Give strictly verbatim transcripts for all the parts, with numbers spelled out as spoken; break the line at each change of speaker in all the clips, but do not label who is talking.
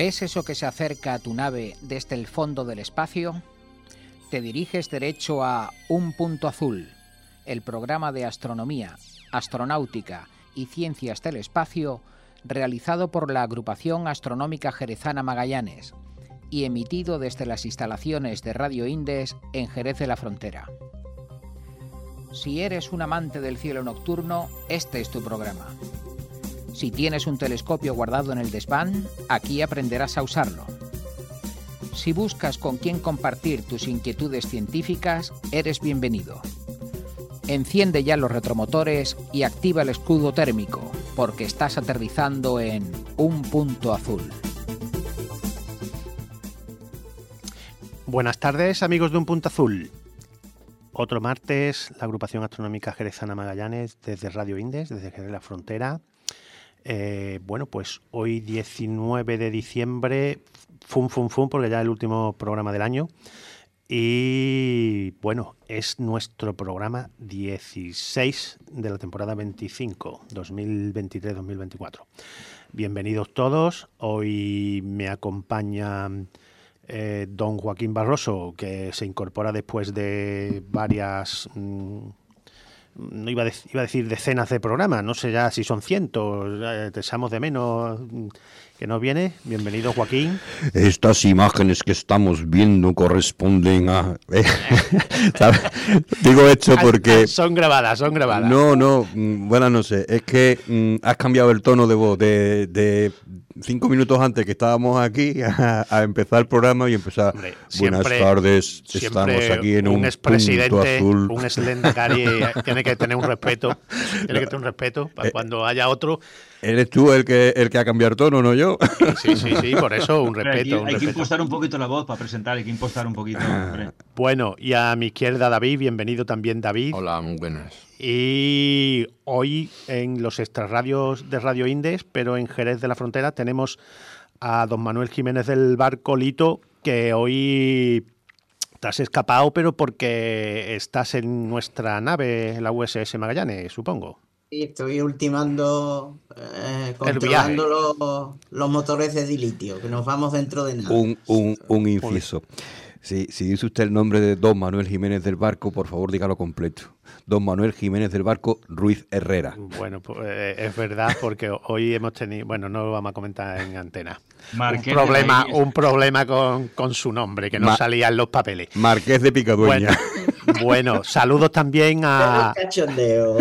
¿Ves eso que se acerca a tu nave desde el fondo del espacio? Te diriges derecho a Un Punto Azul, el programa de astronomía, astronáutica y ciencias del espacio realizado por la Agrupación Astronómica Jerezana Magallanes y emitido desde las instalaciones de Radio Indes en Jerez de la Frontera. Si eres un amante del cielo nocturno, este es tu programa. Si tienes un telescopio guardado en el desván, aquí aprenderás a usarlo. Si buscas con quién compartir tus inquietudes científicas, eres bienvenido. Enciende ya los retromotores y activa el escudo térmico, porque estás aterrizando en Un Punto Azul.
Buenas tardes, amigos de Un Punto Azul. Otro martes, la Agrupación Astronómica Jerezana Magallanes desde Radio Indes, desde Jerez de la Frontera. Eh, bueno, pues hoy diecinueve de diciembre, fum, fum, fum, porque ya es el último programa del año. Y bueno, es nuestro programa dieciséis de la temporada veinticinco, dos mil veintitrés dos mil veinticuatro. Bienvenidos todos. Hoy me acompaña eh, don Joaquín Barroso, que se incorpora después de varias... Mmm, No iba a, de, iba a decir decenas de programas, no sé ya si son cientos, eh, te echamos de menos que no viene. Bienvenido, Joaquín.
Estas imágenes que estamos viendo corresponden a... Eh, Digo esto porque...
Son grabadas, son grabadas.
No, no, bueno, no sé, es que mm, has cambiado el tono de voz de, de cinco minutos antes que estábamos aquí a, a empezar el programa y empezar... Hombre,
siempre,
buenas tardes, estamos aquí en un, un punto azul.
Un exlendacari tiene que tener un respeto, tiene que tener un respeto para eh, cuando haya otro.
¿Eres tú el que el que ha cambiado el tono, no yo?
Sí, sí, sí, por eso un respeto.
Aquí,
un
hay
respeto.
que impostar un poquito la voz para presentar, hay que impostar un poquito. Hombre.
Bueno, y a mi izquierda David, bienvenido también David.
Hola, muy buenas.
Y hoy en los extrarradios de Radio Indes, pero en Jerez de la Frontera, tenemos a don Manuel Jiménez del Barco Lito, que hoy te has escapado, pero porque estás en nuestra nave, la U S S Magallanes, supongo.
Sí, estoy ultimando, eh, controlando los, los motores de dilitio, que nos vamos dentro de nada.
Un, un, un inciso. Si, si dice usted el nombre de don Manuel Jiménez del Barco, por favor dígalo completo. Don Manuel Jiménez del Barco Ruiz Herrera.
Bueno, pues eh, es verdad, porque hoy hemos tenido, bueno, no lo vamos a comentar en antena.
Marqués
un problema, un problema con, con su nombre, que no Ma- salía en los papeles.
Marqués de Picadueña.
Bueno, bueno, saludos también a...
Cachondeo.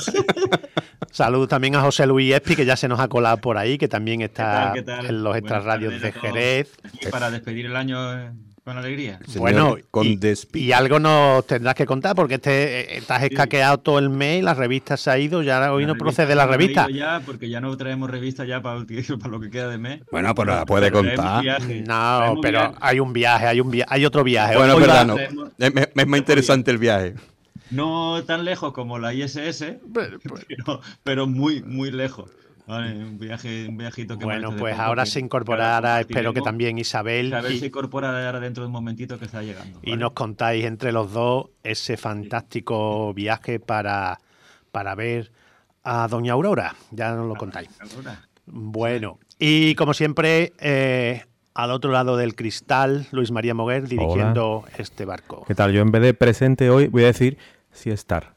Saludos también a José Luis Espi, que ya se nos ha colado por ahí, que también está
¿Qué tal, qué tal?
en los extrarradios de Jerez.
Aquí para despedir el año eh, con alegría.
Señor, bueno, con y, y algo nos tendrás que contar, porque este, estás escaqueado todo el mes, la revista se ha ido, ya hoy la no procede la revista.
Ya, porque ya no traemos revista ya para, el, para lo que queda de mes.
Bueno, pero la puede contar.
No, pero viaje. hay un viaje, hay un via- hay otro viaje.
Bueno,
hoy
verdad,
va,
no.
traemos,
es, es más interesante el viaje.
No tan lejos como la I S S, pero, pero, pero muy, muy lejos. Vale, un viaje, un viajito que
bueno, pues ahora se incorporará, espero que también Isabel.
Isabel
y,
se incorporará ahora dentro de un momentito que está llegando.
Y
¿vale?
nos contáis entre los dos ese fantástico viaje para, para ver a Doña Aurora. Ya nos lo contáis.
Aurora.
Bueno, y como siempre, eh, al otro lado del cristal, Luis María Moguer dirigiendo Hola. Este barco.
¿Qué tal? Yo en vez de presente hoy voy a decir sí estar.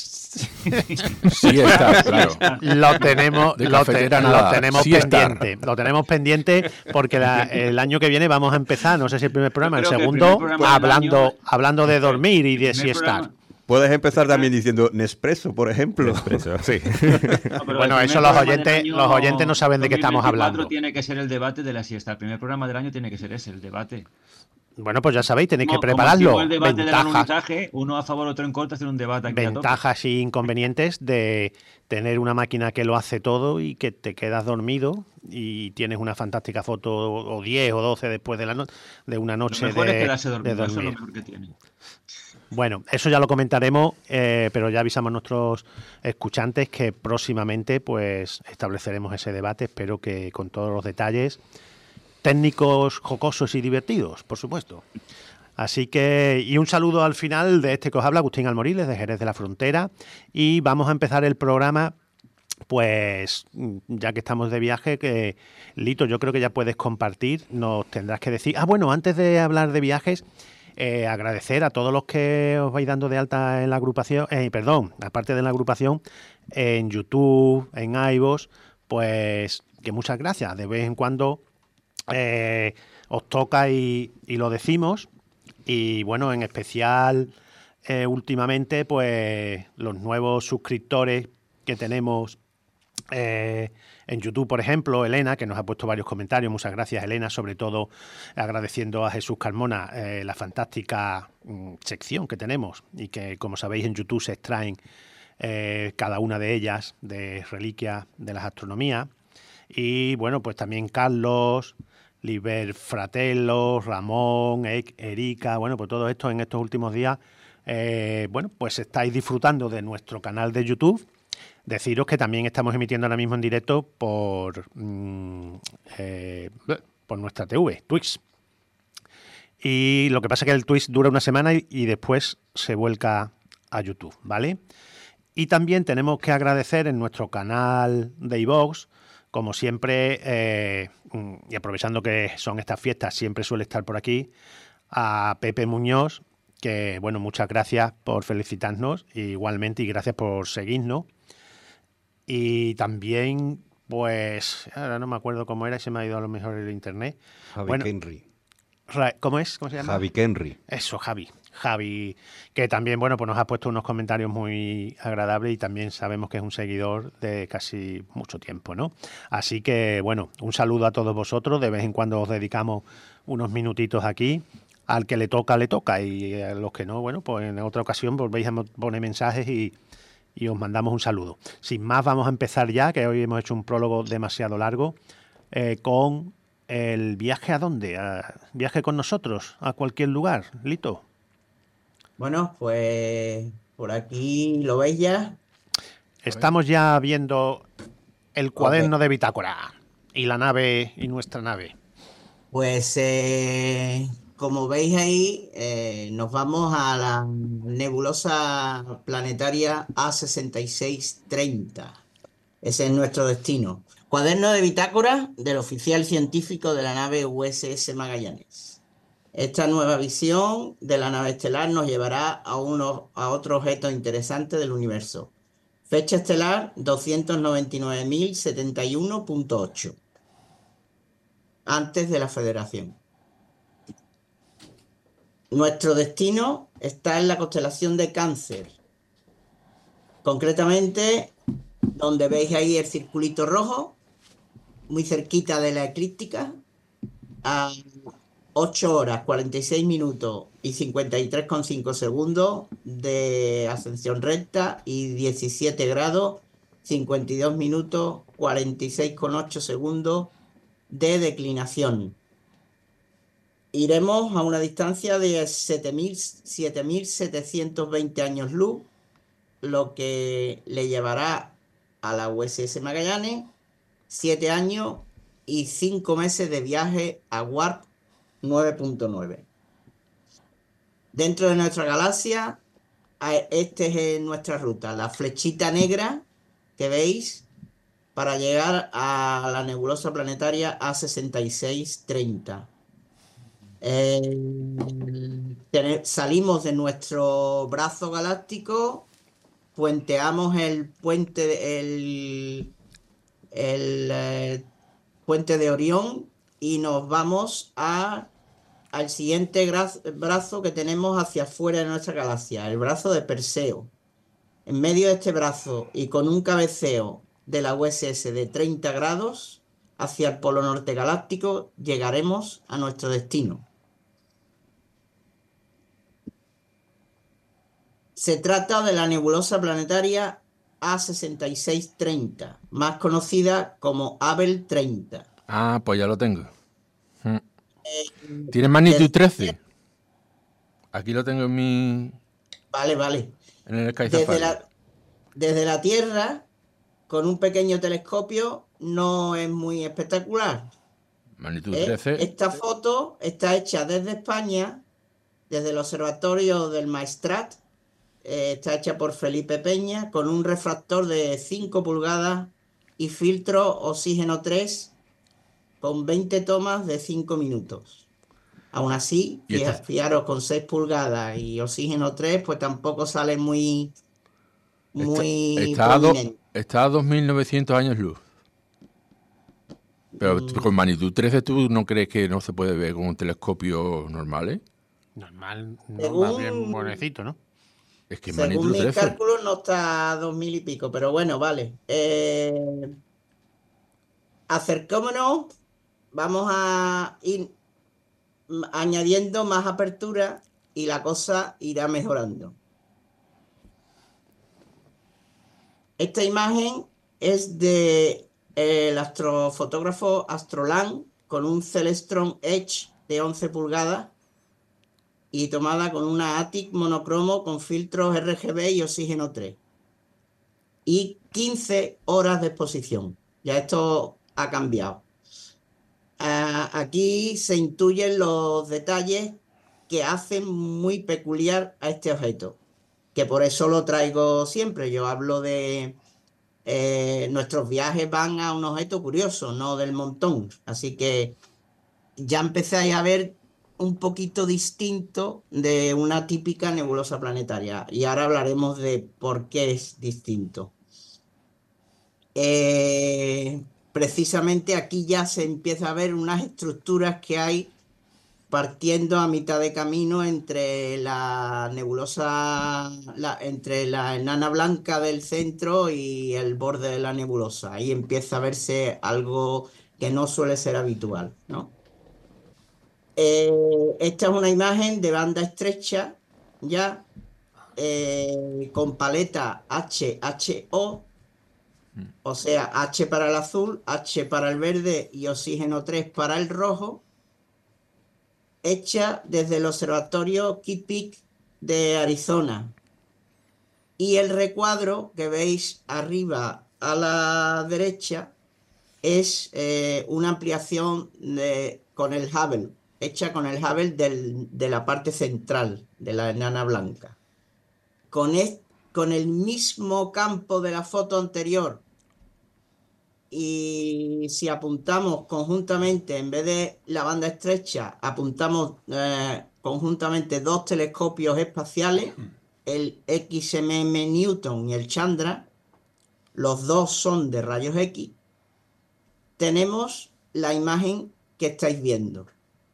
Sí está, claro.
Lo tenemos, lo, te, lo tenemos sí pendiente. Estar. Lo tenemos pendiente porque la, el año que viene vamos a empezar, no sé si el primer programa, el segundo, el programa hablando, año, hablando de dormir y de si estar.
Puedes empezar también diciendo Nespresso, por ejemplo.
Nespresso, sí.
No,
bueno, eso los oyentes, año, los oyentes no saben de qué estamos hablando.
Tiene que ser el debate de la siesta. El primer programa del año tiene que ser ese, el debate.
Bueno, pues ya sabéis, tenéis
como,
que prepararlo.
Como el debate ventajas, del uno a favor, otro en contra, hacer un debate aquí.
Ventajas y inconvenientes de tener una máquina que lo hace todo y que te quedas dormido y tienes una fantástica foto o diez o doce después de, la no de una noche
lo mejor
de,
es quedarse dormido,
de dormir.
Eso es lo mejor que tiene.
Bueno, eso ya lo comentaremos, eh, pero ya avisamos a nuestros escuchantes que próximamente pues estableceremos ese debate, espero que con todos los detalles técnicos, jocosos y divertidos, por supuesto. Así que, y un saludo al final de este que os habla, Agustín Almoriles, de Jerez de la Frontera, y vamos a empezar el programa pues ya que estamos de viaje, que Lito, yo creo que ya puedes compartir, nos tendrás que decir... Ah, bueno, antes de hablar de viajes, eh, agradecer a todos los que os vais dando de alta en la agrupación, eh, perdón, aparte de la agrupación, en YouTube, en iVoox, pues que muchas gracias. De vez en cuando eh, os toca y, y lo decimos. Y bueno, en especial eh, últimamente, pues los nuevos suscriptores que tenemos eh, en YouTube, por ejemplo, Elena, que nos ha puesto varios comentarios. Muchas gracias, Elena, sobre todo agradeciendo a Jesús Carmona eh, la fantástica mm, sección que tenemos y que, como sabéis, en YouTube se extraen eh, cada una de ellas de reliquias de las astronomías. Y bueno, pues también Carlos, Liber Fratello, Ramón, Erika, bueno, pues todo esto en estos últimos días, eh, bueno, pues estáis disfrutando de nuestro canal de YouTube. Deciros que también estamos emitiendo ahora mismo en directo por, mmm, eh, por nuestra T V, Twitch. Y lo que pasa es que el Twitch dura una semana y, y después se vuelca a YouTube, ¿vale? Y también tenemos que agradecer en nuestro canal de iVoox, como siempre, eh, y aprovechando que son estas fiestas, siempre suele estar por aquí, a Pepe Muñoz, que, bueno, muchas gracias por felicitarnos, igualmente, y gracias por seguirnos. Y también, pues, ahora no me acuerdo cómo era, se me ha ido a lo mejor el internet.
Javi
bueno,
Kenry.
¿Cómo es? ¿Cómo se llama?
Javi Kenry.
Eso, Javi. Javi, que también, bueno, pues nos ha puesto unos comentarios muy agradables y también sabemos que es un seguidor de casi mucho tiempo, ¿no? Así que, bueno, un saludo a todos vosotros. De vez en cuando os dedicamos unos minutitos aquí. Al que le toca, le toca. Y a los que no, bueno, pues en otra ocasión volvéis a poner mensajes y... y os mandamos un saludo. Sin más, vamos a empezar ya, que hoy hemos hecho un prólogo demasiado largo, eh, con el viaje a dónde, a, viaje con nosotros, a cualquier lugar, Lito.
Bueno, pues por aquí lo veis ya.
Estamos ya viendo el cuaderno okay. de bitácora y la nave y nuestra nave.
Pues eh... como veis ahí, eh, nos vamos a la nebulosa planetaria A sesenta y seis treinta. Ese es nuestro destino. Cuaderno de bitácora del oficial científico de la nave U S S Magallanes. Esta nueva visión de la nave estelar nos llevará a, uno, a otro objeto interesante del universo. Fecha estelar doscientos noventa y nueve mil setenta y uno punto ocho. Antes de la Federación. Nuestro destino está en la constelación de Cáncer. Concretamente, donde veis ahí el circulito rojo, muy cerquita de la eclíptica, a ocho horas, cuarenta y seis minutos y cincuenta y tres coma cinco segundos de ascensión recta y diecisiete grados, cincuenta y dos minutos, cuarenta y seis coma ocho segundos de declinación. Iremos a una distancia de siete mil setecientos veinte años luz, lo que le llevará a la U S S Magallanes siete años y cinco meses de viaje a Warp nueve punto nueve. Dentro de nuestra galaxia, esta es nuestra ruta, la flechita negra que veis para llegar a la nebulosa planetaria A sesenta y seis treinta. Eh, salimos de nuestro brazo galáctico, puenteamos el puente el, el eh, puente de Orión y nos vamos a, al siguiente brazo que tenemos hacia afuera de nuestra galaxia, el brazo de Perseo. En medio de este brazo y con un cabeceo de la U S S de treinta grados hacia el polo norte galáctico, llegaremos a nuestro destino. Se trata de la nebulosa planetaria A sesenta y seis treinta, más conocida como Abel treinta.
Ah, pues ya lo tengo. Eh, ¿Tiene magnitud trece? Aquí lo tengo en mi...
Vale, vale.
En el Sky
desde
Safari.
La, desde la Tierra, con un pequeño telescopio, no es muy espectacular.
Magnitud
¿Eh?
trece.
Esta foto está hecha desde España, desde el observatorio del Maestrat. Eh, está hecha por Felipe Peña, con un refractor de cinco pulgadas y filtro oxígeno tres con veinte tomas de cinco minutos. Aún así,
¿Y
fija-
esta-
fijaros, con seis pulgadas y oxígeno tres, pues tampoco sale muy,
Está,
muy
está a, do-
prominente.
está a dos mil novecientos años luz. Pero tú,
Mm,
con magnitud trece, ¿tú no crees que no se puede ver con un telescopio normal, eh?
Normal, no,
Según-
más bien bonecito, ¿no?
Es que
Según
magnitud
mis
trece.
cálculos no está a dos mil y pico, pero bueno, vale. Eh, acercémonos, vamos a ir mm, añadiendo más apertura y la cosa irá mejorando. Esta imagen es de eh, el astrofotógrafo Astrolan con un Celestron Edge de once pulgadas y tomada con una ATIC monocromo con filtros R G B y oxígeno tres. Y quince horas de exposición. Ya esto ha cambiado. Ah, aquí se intuyen los detalles que hacen muy peculiar a este objeto, que por eso lo traigo siempre. Yo hablo de eh, nuestros viajes van a un objeto curioso, no del montón. Así que ya empezáis a ver un poquito distinto de una típica nebulosa planetaria. Y ahora hablaremos de por qué es distinto. Eh, precisamente aquí ya se empieza a ver unas estructuras que hay partiendo a mitad de camino entre la nebulosa, la- entre la enana blanca del centro y el borde de la nebulosa. Ahí empieza a verse algo que no suele ser habitual, ¿no? Eh, esta es una imagen de banda estrecha, ya, eh, con paleta H H O, o sea, H para el azul, H para el verde y oxígeno tres para el rojo, hecha desde el observatorio Kitt Peak de Arizona. Y el recuadro que veis arriba a la derecha es eh, una ampliación de, con el Hubble, hecha con el Hubble del- de la parte central de la enana blanca. Con, es- con el mismo campo de la foto anterior, y si apuntamos conjuntamente, en vez de la banda estrecha, apuntamos eh, conjuntamente dos telescopios espaciales, el X M M Newton y el Chandra, los dos son de rayos X, tenemos la imagen que estáis viendo.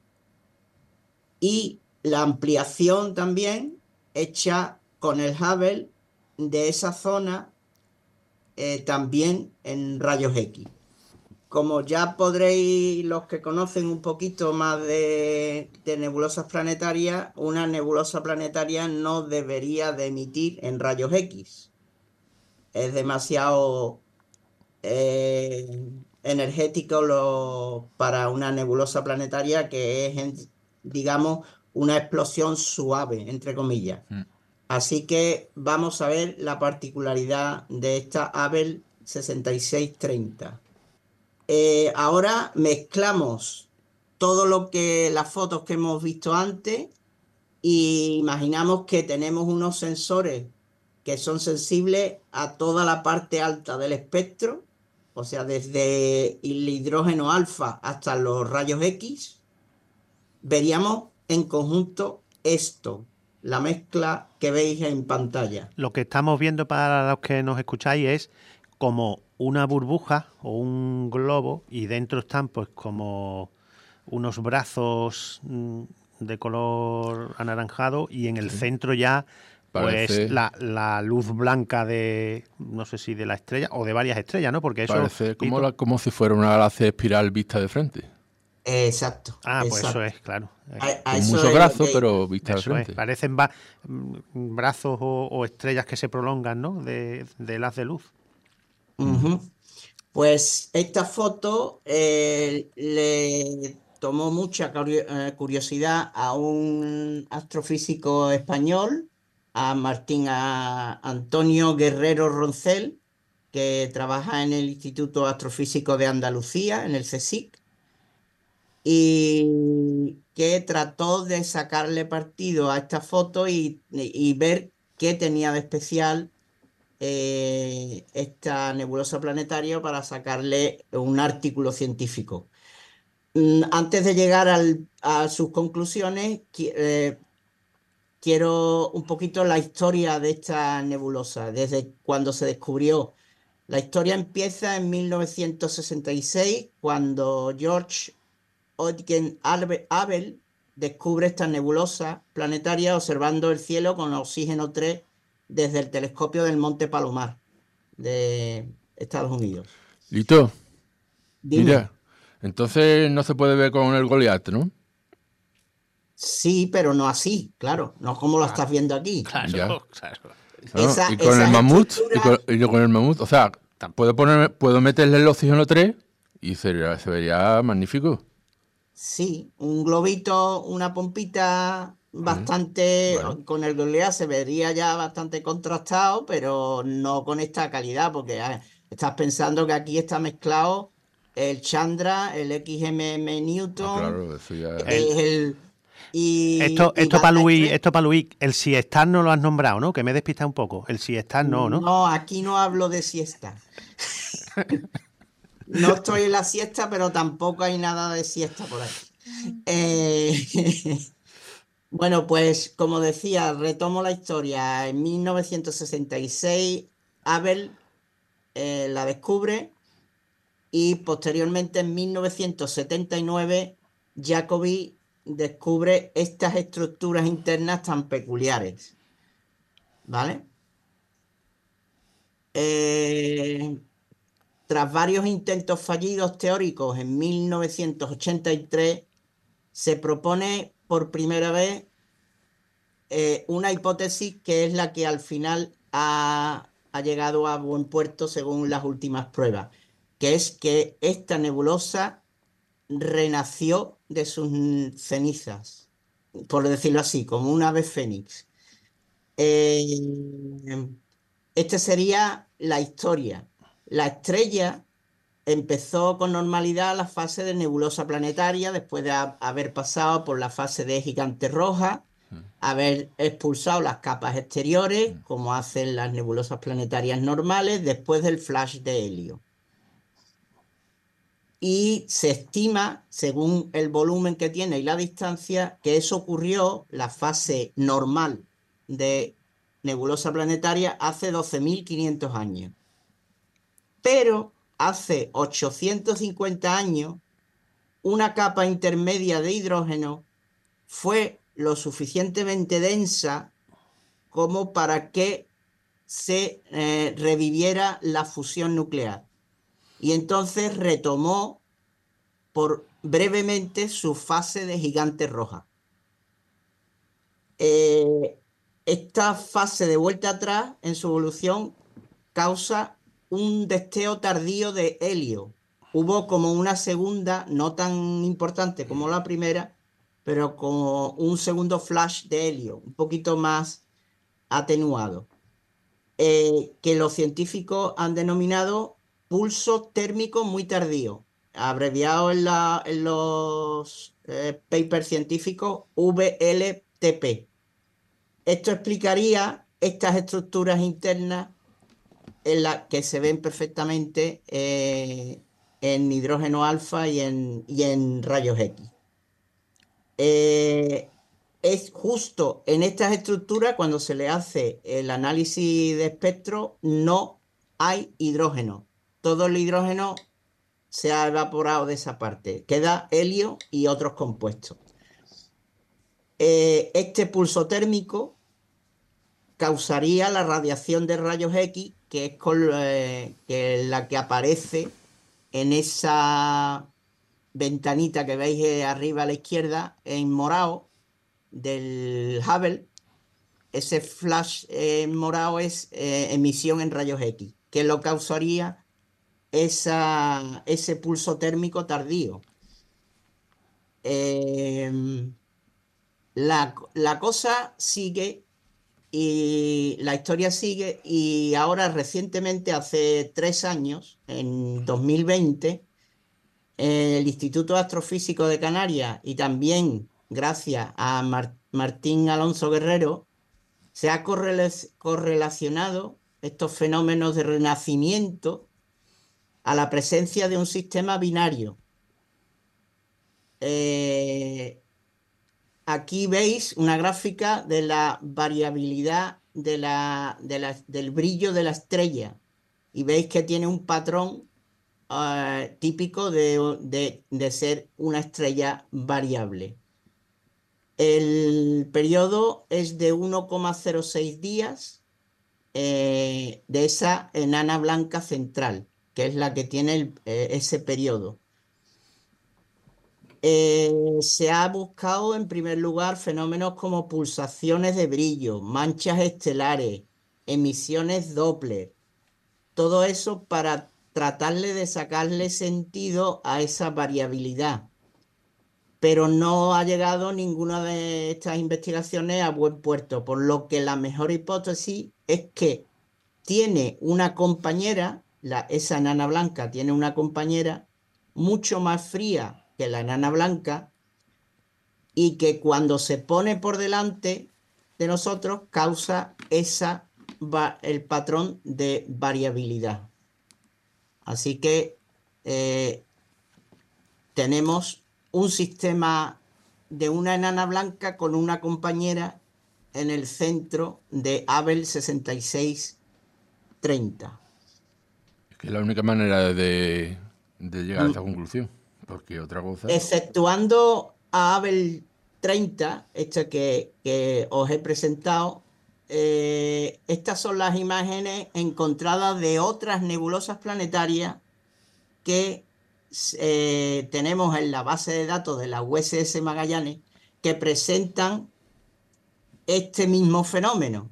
Y la ampliación también hecha con el Hubble de esa zona, eh, también en rayos X. Como ya podréis, los que conocen un poquito más de, de nebulosas planetarias, una nebulosa planetaria no debería de emitir en rayos X. Es demasiado eh, energético lo- para una nebulosa planetaria, que es, en- digamos, una explosión suave, entre comillas.
Mm.
Así que vamos a ver la particularidad de esta Hubble sesenta y seis treinta. Eh, ahora mezclamos todo lo que las fotos que hemos visto antes y imaginamos que tenemos unos sensores que son sensibles a toda la parte alta del espectro, o sea, desde el hidrógeno alfa hasta los rayos X. Veríamos en conjunto esto, la mezcla que veis en pantalla.
Lo que estamos viendo para los que nos escucháis es como una burbuja o un globo y dentro están pues como unos brazos mm, de color anaranjado y en el centro ya pues
Parece-
la, la luz blanca de, no sé si de la estrella o de varias estrellas, ¿no? Porque eso...
Parece como,
Pito-
la- como si fuera una galaxia espiral vista de frente.
Exacto.
Ah, pues
exacto.
eso es, claro.
A- a
Con
eso
muchos
es lo
brazos,
que-
pero vista de
Eso es,
frente.
parecen ba- mm, brazos o, o estrellas que se prolongan, ¿no? De, de haz de luz.
Ujú. Pues esta foto eh, le tomó mucha curio- eh, curiosidad a un astrofísico español, a Martín a Antonio Guerrero Roncel, que trabaja en el Instituto Astrofísico de Andalucía, en el CSIC, y que trató de sacarle partido a esta foto y, y ver qué tenía de especial eh, esta nebulosa planetaria para sacarle un artículo científico. Mm, Antes de llegar al- a sus conclusiones, qui- eh, quiero un poquito la historia de esta nebulosa, desde cuando se descubrió. La historia empieza en mil novecientos sesenta y seis, cuando George Eugen Albe- Abel descubre esta nebulosa planetaria observando el cielo con oxígeno tres desde el telescopio del Monte Palomar de Estados Unidos.
Lito,
Dime.
mira, entonces no se puede ver con el Goliath, ¿no?
Sí, pero no así, claro, no como lo estás viendo aquí.
Claro,
Ya.
claro.
¿No?
Esa-
y con el
esas
mamut, y
estructuras-
con, y con el mamut, o sea, puedo poner, puedo meterle el oxígeno tres y sería- se vería magnífico.
Sí, un globito, una pompita bastante,
bueno.
con el Goliath se vería ya bastante contrastado, pero no con esta calidad, porque ah, estás pensando que aquí está mezclado el Chandra, el X M M
Ah,
Newton,
claro, eso ya.
El-
es el... Y,
Esto,
y
esto para
Banda
Luis,
Estrella.
esto para Luis, el Siestar no lo has nombrado, ¿no? Que me he despistado un poco. El Siestar no, ¿no?
No, aquí no hablo de siesta. No estoy en la siesta, pero tampoco hay nada de siesta por ahí. Eh, bueno, pues como decía, retomo la historia. En mil novecientos sesenta y seis, Abel eh, la descubre y posteriormente en mil novecientos setenta y nueve, Jacobi descubre estas estructuras internas tan peculiares. ¿Vale? Eh, tras varios intentos fallidos teóricos, en mil novecientos ochenta y tres se propone por primera vez eh, una hipótesis que es la que al final ha, ha llegado a buen puerto según las últimas pruebas, que es que esta nebulosa renació de sus cenizas, por decirlo así, como un ave fénix. Eh, esta sería la historia. La estrella empezó con normalidad la fase de nebulosa planetaria después de ha- haber pasado por la fase de gigante roja, haber expulsado las capas exteriores, como hacen las nebulosas planetarias normales, después del flash de helio. Y se estima, según el volumen que tiene y la distancia, que eso ocurrió, la fase normal de nebulosa planetaria, hace doce mil quinientos años. Pero hace ochocientos cincuenta años, una capa intermedia de hidrógeno fue lo suficientemente densa como para que se eh, reviviera la fusión nuclear. Y entonces retomó por brevemente su fase de gigante roja. Eh, esta fase de vuelta atrás en su evolución causa un desteo tardío de helio. Hubo como una segunda, no tan importante como la primera, pero como un segundo flash de helio, un poquito más atenuado, eh, que los científicos han denominado pulso térmico muy tardío, abreviado en, la, en los eh, papers científicos V L T P. Esto explicaría estas estructuras internas en la que se ven perfectamente eh, en hidrógeno alfa y en, y en rayos X. Eh, es justo en estas estructuras cuando se le hace el análisis de espectro, no hay hidrógeno. Todo el hidrógeno se ha evaporado de esa parte. Queda helio y otros compuestos. Eh, este pulso térmico causaría la radiación de rayos X, que es con, eh, que es la que aparece en esa ventanita que veis eh, arriba a la izquierda, en morado, del Hubble. Ese flash eh, morado es eh, emisión en rayos X, que lo causaría esa, ese pulso térmico tardío. Eh, la, la cosa sigue y la historia sigue, y ahora recientemente, hace tres años, en dos mil veinte, el Instituto Astrofísico de Canarias y también gracias a Mar- Martín Alonso Guerrero, se ha correla- correlacionado estos fenómenos de renacimiento a la presencia de un sistema binario. Eh, aquí veis una gráfica de la variabilidad de la, de la, del brillo de la estrella y veis que tiene un patrón uh, típico de, de, de ser una estrella variable. El periodo es de uno coma cero seis días eh, de esa enana blanca central, que es la que tiene el, eh, ese periodo. Eh, se ha buscado en primer lugar fenómenos como pulsaciones de brillo, manchas estelares, emisiones Doppler, todo eso para tratarle de sacarle sentido a esa variabilidad. Pero no ha llegado ninguna de estas investigaciones a buen puerto, por lo que la mejor hipótesis es que tiene una compañera, la, esa enana blanca tiene una compañera mucho más fría que la enana blanca y que cuando se pone por delante de nosotros causa esa, el patrón de variabilidad. Así que eh, tenemos un sistema de una enana blanca con una compañera en el centro de Abell sesenta y seis treinta.
Es que es la única manera de, de llegar a esta conclusión, porque otra cosa...
Exceptuando a Abell treinta, esta que, que os he presentado, eh, estas son las imágenes encontradas de otras nebulosas planetarias que eh, tenemos en la base de datos de la U S S Magallanes que presentan este mismo fenómeno.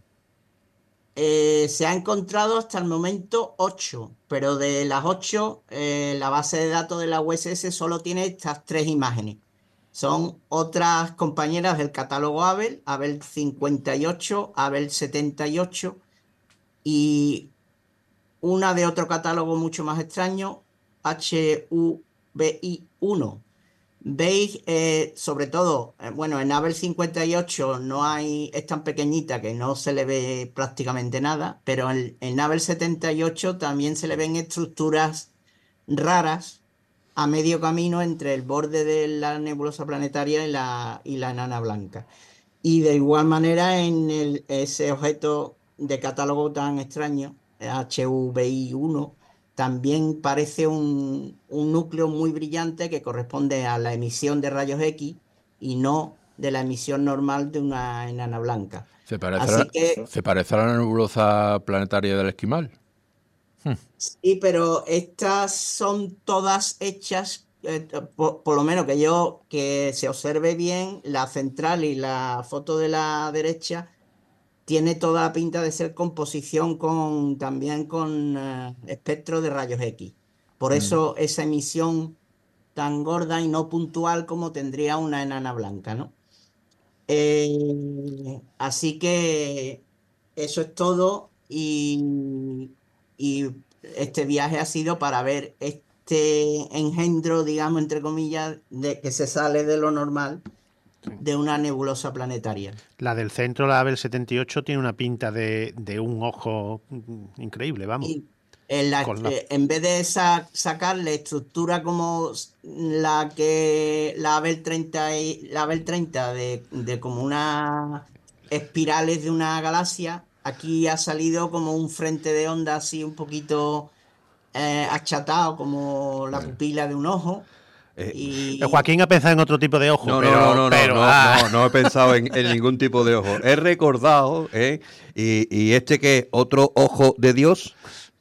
Eh, se ha encontrado hasta el momento ocho, pero de las ocho, eh, la base de datos de la U S S solo tiene estas tres imágenes. Son otras compañeras del catálogo Abell, Abell cincuenta y ocho, Abell setenta y ocho y una de otro catálogo mucho más extraño, H U B I uno. Veis, eh, sobre todo, eh, bueno, en Abell cincuenta y ocho no hay, es tan pequeñita que no se le ve prácticamente nada, pero en, en Abell setenta y ocho también se le ven estructuras raras a medio camino entre el borde de la nebulosa planetaria y la, y la enana blanca. Y de igual manera en el, ese objeto de catálogo tan extraño, H U B I uno, también parece un, un núcleo muy brillante que corresponde a la emisión de rayos X y no de la emisión normal de una enana blanca.
¿Se parece,
Así
a, la,
que,
¿se parece a la nebulosa planetaria del Esquimal?
Sí, pero estas son todas hechas, eh, por, por lo menos que yo, que se observe bien, la central y la foto de la derecha tiene toda la pinta de ser composición con también con uh, espectro de rayos X. Por eso mm. esa emisión tan gorda y no puntual como tendría una enana blanca, ¿no? Eh, así que eso es todo y, y este viaje ha sido para ver este engendro, digamos, entre comillas, de que se sale de lo normal de una nebulosa planetaria.
La del centro, la Abell setenta y ocho, tiene una pinta de, de un ojo increíble, vamos.
Y en, la, la... Eh, en vez de sa sacarle estructura como la que la Abell treinta, y, la Abell treinta de, de como unas espirales de una galaxia, aquí ha salido como un frente de onda así un poquito eh, achatado, como la pupila de un ojo.
Eh, y... Joaquín ha pensado en otro tipo de ojo.
No,
pero,
no, no, no,
pero,
no,
ah.
no, no he pensado en, en ningún tipo de ojo. He recordado, ¿eh? Y, y este que es otro ojo de Dios.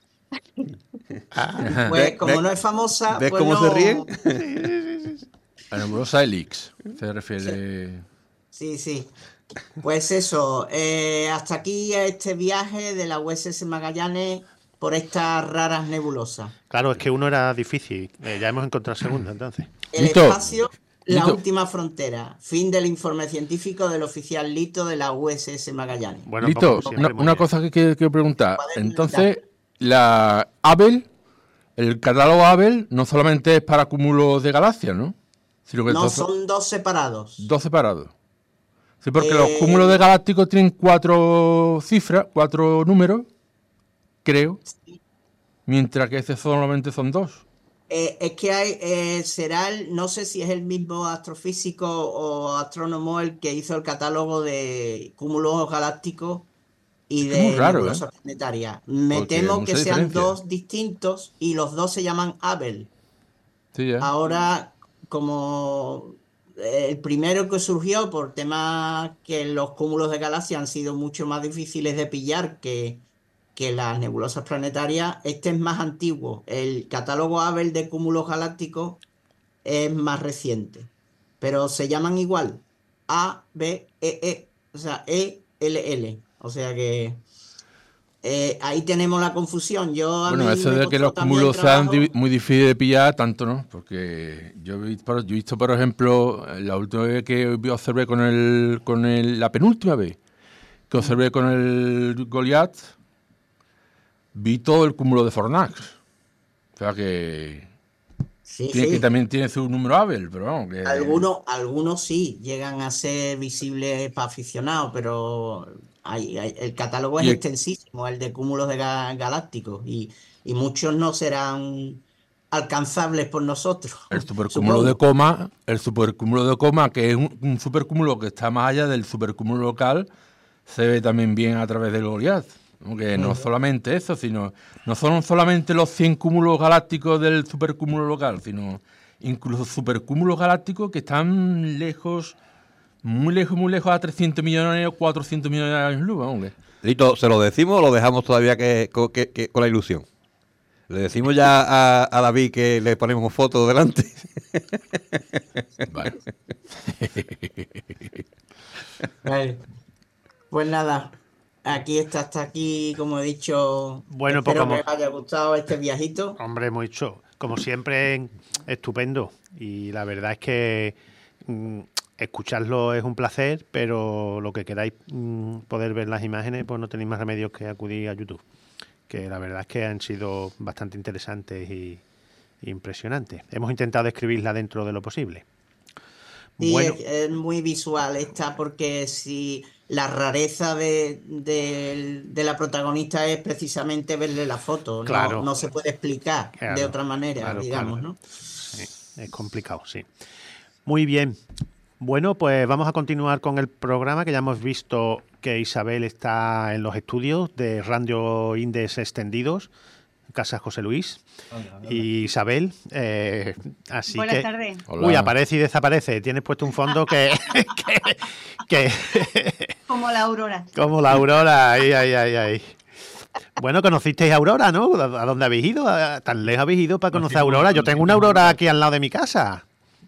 Ah. Pues como ¿Ves, no es famosa,
¿ves
pues
cómo
no...
se ríen?
A la nebulosa Helix se refiere.
Sí, sí. Pues eso, eh, hasta aquí este viaje de la U S S Magallanes por estas raras nebulosas.
Claro, es que uno era difícil. Eh, ya hemos encontrado segunda, entonces.
El Lito. espacio, la Lito. última frontera. Fin del informe científico del oficial Lito de la U S S Magallanes.
Bueno, Lito, una, una cosa que quiero, quiero preguntar. Entonces, la Abell, el catálogo Abell, no solamente es para cúmulos de galaxias, ¿no? Sino que
no,
dos,
son dos separados.
Dos separados. Sí, porque eh... los cúmulos de galácticos tienen cuatro cifras, cuatro números. creo, mientras que este solamente son dos.
Eh, es que hay, eh, será el, no sé si es el mismo astrofísico o astrónomo el que hizo el catálogo de cúmulos galácticos y
Es que es muy
de
raro,
nebulosas
¿eh?
planetarias. Me
Porque
temo
mucha
que sean
diferencia.
dos distintos y los dos se llaman Abel.
Sí, ya.
Ahora, como eh, el primero que surgió por temas que los cúmulos de galaxias han sido mucho más difíciles de pillar que, que las nebulosas planetarias, este es más antiguo. El catálogo Abel de cúmulos galácticos es más reciente, pero se llaman igual, A, B, E, E, o sea, E, L, L. O sea que eh, ahí tenemos la confusión. Yo a
Bueno,
mí
eso
me
de que
costó
los
también
cúmulos sean
trabajo.
di- muy difíciles de pillar, tanto no, porque yo he visto, yo he visto, por ejemplo, la última vez que observé con el, con el, la penúltima vez que observé con el Goliath, vi todo el cúmulo de Fornax. O sea que,
Sí,
tiene, que
sí.
también tiene su número Abel, pero vamos, que...
Algunos, algunos sí llegan a ser visibles para aficionados, pero hay- hay- el catálogo es
Y el,
extensísimo, el de cúmulos de ga- galácticos, y, y muchos no serán alcanzables por nosotros,
el supercúmulo de
supongo.
Coma, el supercúmulo de Coma, que es un, un supercúmulo que está más allá del supercúmulo local, se ve también bien a través del Goliath. Aunque no
Ujú.
solamente eso, sino no son solamente los cien cúmulos galácticos del supercúmulo local, sino incluso supercúmulos galácticos que están lejos, muy lejos, muy lejos a trescientos millones o cuatrocientos millones de años luz. Hombre.
Lito, ¿se lo decimos o lo dejamos todavía que, co- que- que- con la ilusión? ¿Le decimos ya a, a David que le ponemos fotos delante?
Vale.
Vale. Pues nada, aquí está hasta aquí, como he dicho.
Bueno, pues
Espero
como-
que os haya gustado este viajito.
Hombre, mucho. Como siempre, estupendo. Y la verdad es que mm, escucharlo es un placer, pero lo que queráis mm, poder ver las imágenes, pues no tenéis más remedio que acudir a YouTube. Que la verdad es que han sido bastante interesantes y, y impresionantes. Hemos intentado describirla dentro de lo posible.
Sí,
Bueno,
es, es muy visual esta, porque si la rareza de, de- de la protagonista es precisamente verle la foto, no,
Claro.
no se puede explicar de
Claro,
otra manera,
claro,
digamos,
claro.
¿no?
sí, es complicado, sí. Muy bien. Bueno, pues vamos a continuar con el programa, que ya hemos visto que Isabel está en los estudios de Radio Indes Extendidos, Casa José Luis. Y Isabel, eh, así
Buenas
que...
tardes.
Hola.
Uy, aparece y desaparece. Tienes puesto un fondo que... que, que
Como la aurora.
como la Aurora, ahí, ahí, ahí, ahí. Bueno, conocisteis a Aurora, ¿no? ¿A dónde habéis ido? ¿A- ¿Tan lejos habéis ido para conocer a
Conocimos-
Aurora? Yo tengo una
conocimos
Aurora
Aurora.
aquí al lado de mi casa.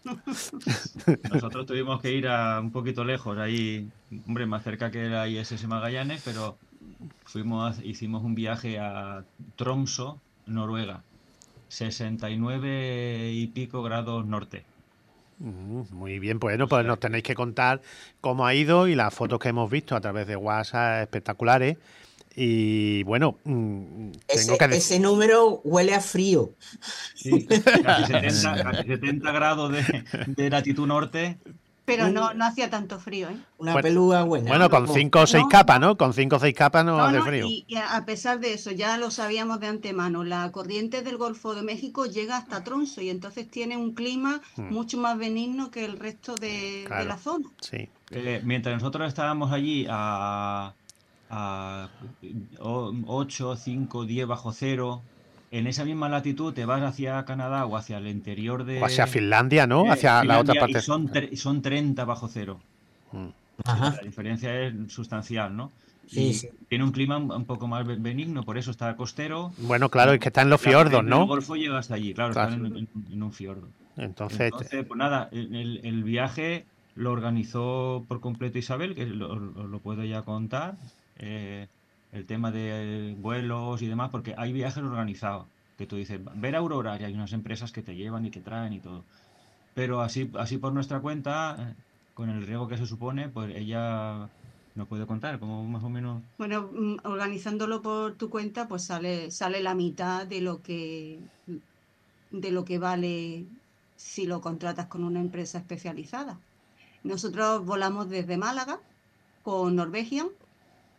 Nosotros tuvimos que ir a un poquito lejos, ahí, hombre, más cerca que la I S S Magallanes, pero fuimos, a- hicimos un viaje a Tromsø, Noruega, sesenta y nueve y pico grados norte.
Mm, Muy bien, bueno, pues nos tenéis que contar cómo ha ido y las fotos que hemos visto a través de WhatsApp espectaculares. Y bueno, mm, tengo
Ese,
que decir...
ese número huele a frío.
Sí, casi setenta, casi setenta grados de, de latitud norte.
Pero no, no hacía tanto frío, ¿eh?
Una
Bueno,
pelúa buena.
Bueno, con
Como-
cinco o seis
No,
capas, ¿no? Con cinco o seis capas no,
No,
hace
no,
frío.
y, y a pesar de eso, ya lo sabíamos de antemano, la corriente del Golfo de México llega hasta Tromsø y entonces tiene un clima
Hmm.
mucho más benigno que el resto de, de
Claro.
la zona.
Sí.
Eh, mientras nosotros estábamos allí a, a ocho, cinco, diez bajo cero, en esa misma latitud te vas hacia Canadá o hacia el interior de
O hacia Finlandia, ¿no?
eh,
Hacia la otra
Finlandia,
parte.
y son, tre- son treinta bajo cero.
Mm.
Ajá.
La diferencia es sustancial, ¿no?
Sí,
Y
sí.
tiene un clima un un poco más be- benigno, por eso está costero.
Bueno, claro, es que está en los
La
fiordos,
corriente del
¿no?
Golfo llega hasta allí, claro,
Claro.
están en, en- en un fiordo.
Entonces,
Entonces, pues nada, el, el- el viaje lo organizó por completo Isabel, que lo, lo- lo puedo ya contar. eh, el tema de vuelos y demás, porque hay viajes organizados, que tú dices, ver Aurora, y hay unas empresas que te llevan y que traen y todo. Pero así, así por nuestra cuenta, eh, con el riesgo que se supone, pues ella nos puede contar, como más o menos.
Bueno, mm, organizándolo por tu cuenta, pues sale, sale la mitad de lo que de lo que vale si lo contratas con una empresa especializada. Nosotros volamos desde Málaga con Norwegian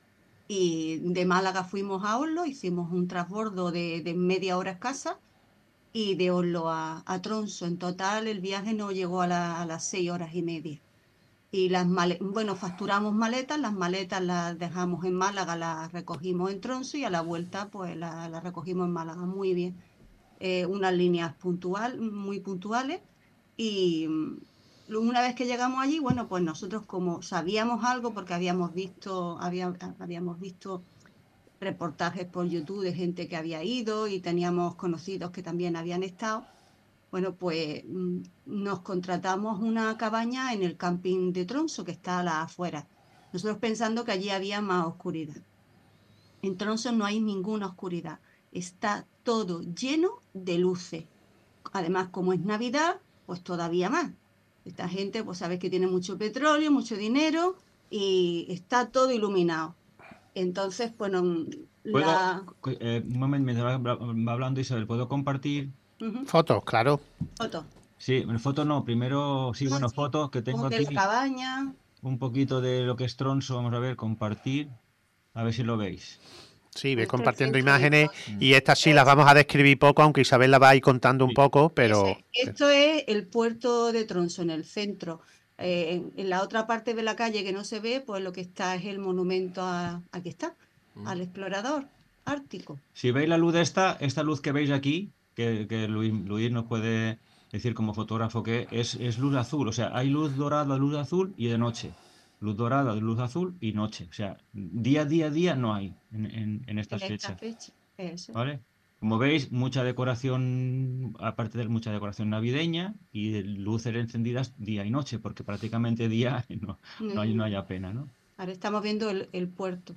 Y de Málaga fuimos a Oslo, hicimos un transbordo de, de media hora escasa y de Oslo a, a Tromsø. En total el viaje no llegó a, la- a las seis horas y media. Y las male- bueno, facturamos maletas, las maletas las dejamos en Málaga, las recogimos en Tromsø y a la vuelta pues las la recogimos en Málaga. Muy bien. Eh, unas líneas puntual, muy puntuales y mm, una vez que llegamos allí, bueno, pues nosotros como sabíamos algo porque habíamos visto, había- habíamos visto reportajes por YouTube de gente que había ido y teníamos conocidos que también habían estado. Bueno, pues mm, nos contratamos una cabaña en el camping de Tromsø, que está a las afueras. Nosotros pensando que allí había más oscuridad. En Tromsø no hay ninguna oscuridad. Está todo lleno de luces. Además, como es Navidad, pues todavía más. Esta gente, pues sabes que tiene mucho petróleo, mucho dinero y está todo iluminado. Entonces, bueno,
¿Puedo,
la
eh, un momento, mientras va va hablando Isabel, ¿puedo compartir?
ujú,
Fotos, claro.
foto.
Sí, bueno, foto no, primero, sí,
Ah,
bueno,
sí,
fotos que tengo
como de la
aquí,
cabaña.
un poquito de lo que es Tronso, vamos a ver, compartir, a ver si lo veis.
Sí, ve
Nuestro
compartiendo
centro de
imágenes
ocio.
y estas sí las vamos a describir poco, aunque Isabel la va a ir contando un
Sí.
poco,
Ese-
pero...
Esto es el puerto de Tromsø, en el centro. Eh, en, en la otra parte de la calle que no se ve, pues lo que está es el monumento a, aquí está, al explorador ártico.
Si veis la luz de esta, esta luz que veis aquí, que, que Luis, Luis nos puede decir como fotógrafo que es, es luz azul, o sea, hay luz dorada, luz azul y de noche. Luz dorada, luz azul y noche. O sea, día, día, día no hay en, en- en estas
En esta
fechas,
fecha. Eso.
¿vale? Como veis, mucha decoración, aparte de mucha decoración navideña y de luces encendidas día y noche, porque prácticamente día no, no hay, no hay apenas, ¿no?
Ahora estamos viendo el, el puerto.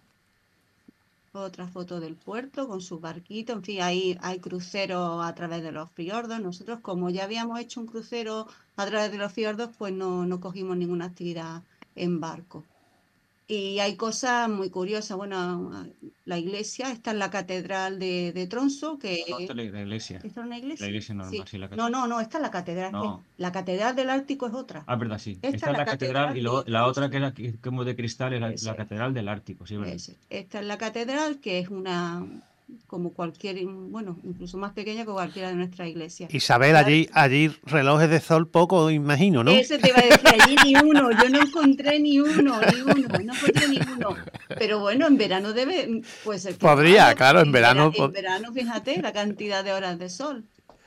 Otra foto del puerto con su barquito. En fin, hay, hay cruceros a través de los fiordos. Nosotros, como ya habíamos hecho un crucero a través de los fiordos, pues no, no cogimos ninguna actividad en barco. Y hay cosas muy curiosas. Bueno, la iglesia, está en la catedral de, de Tromsø, que
No, esta es la iglesia.
¿esta es una
La
iglesia?
iglesia normal,
Sí.
sí, la
No,
catedral.
no, no, esta es la catedral. es que
No.
La catedral del Ártico es otra.
Ah, verdad, sí.
Esta
Esta
es
es
la
la catedral y luego
catedral de
la otra
Tromsø.
que era que- como de cristal es la,
Ese
la
es.
catedral del Ártico, sí, verdad.
Eso. Esta es la catedral, que es una, como cualquier, bueno, incluso más pequeña que cualquiera de nuestras iglesias.
Isabel,
La-
allí, allí relojes de sol poco, imagino, ¿no?
Ese te iba a decir, allí ni uno, yo no encontré ni uno, ni uno, no encontré ni uno. Pero bueno, en verano debe, puede ser que lo
Podría,
haya,
claro,
porque
en verano
vera- en
pod-
verano, fíjate, la cantidad de horas de sol.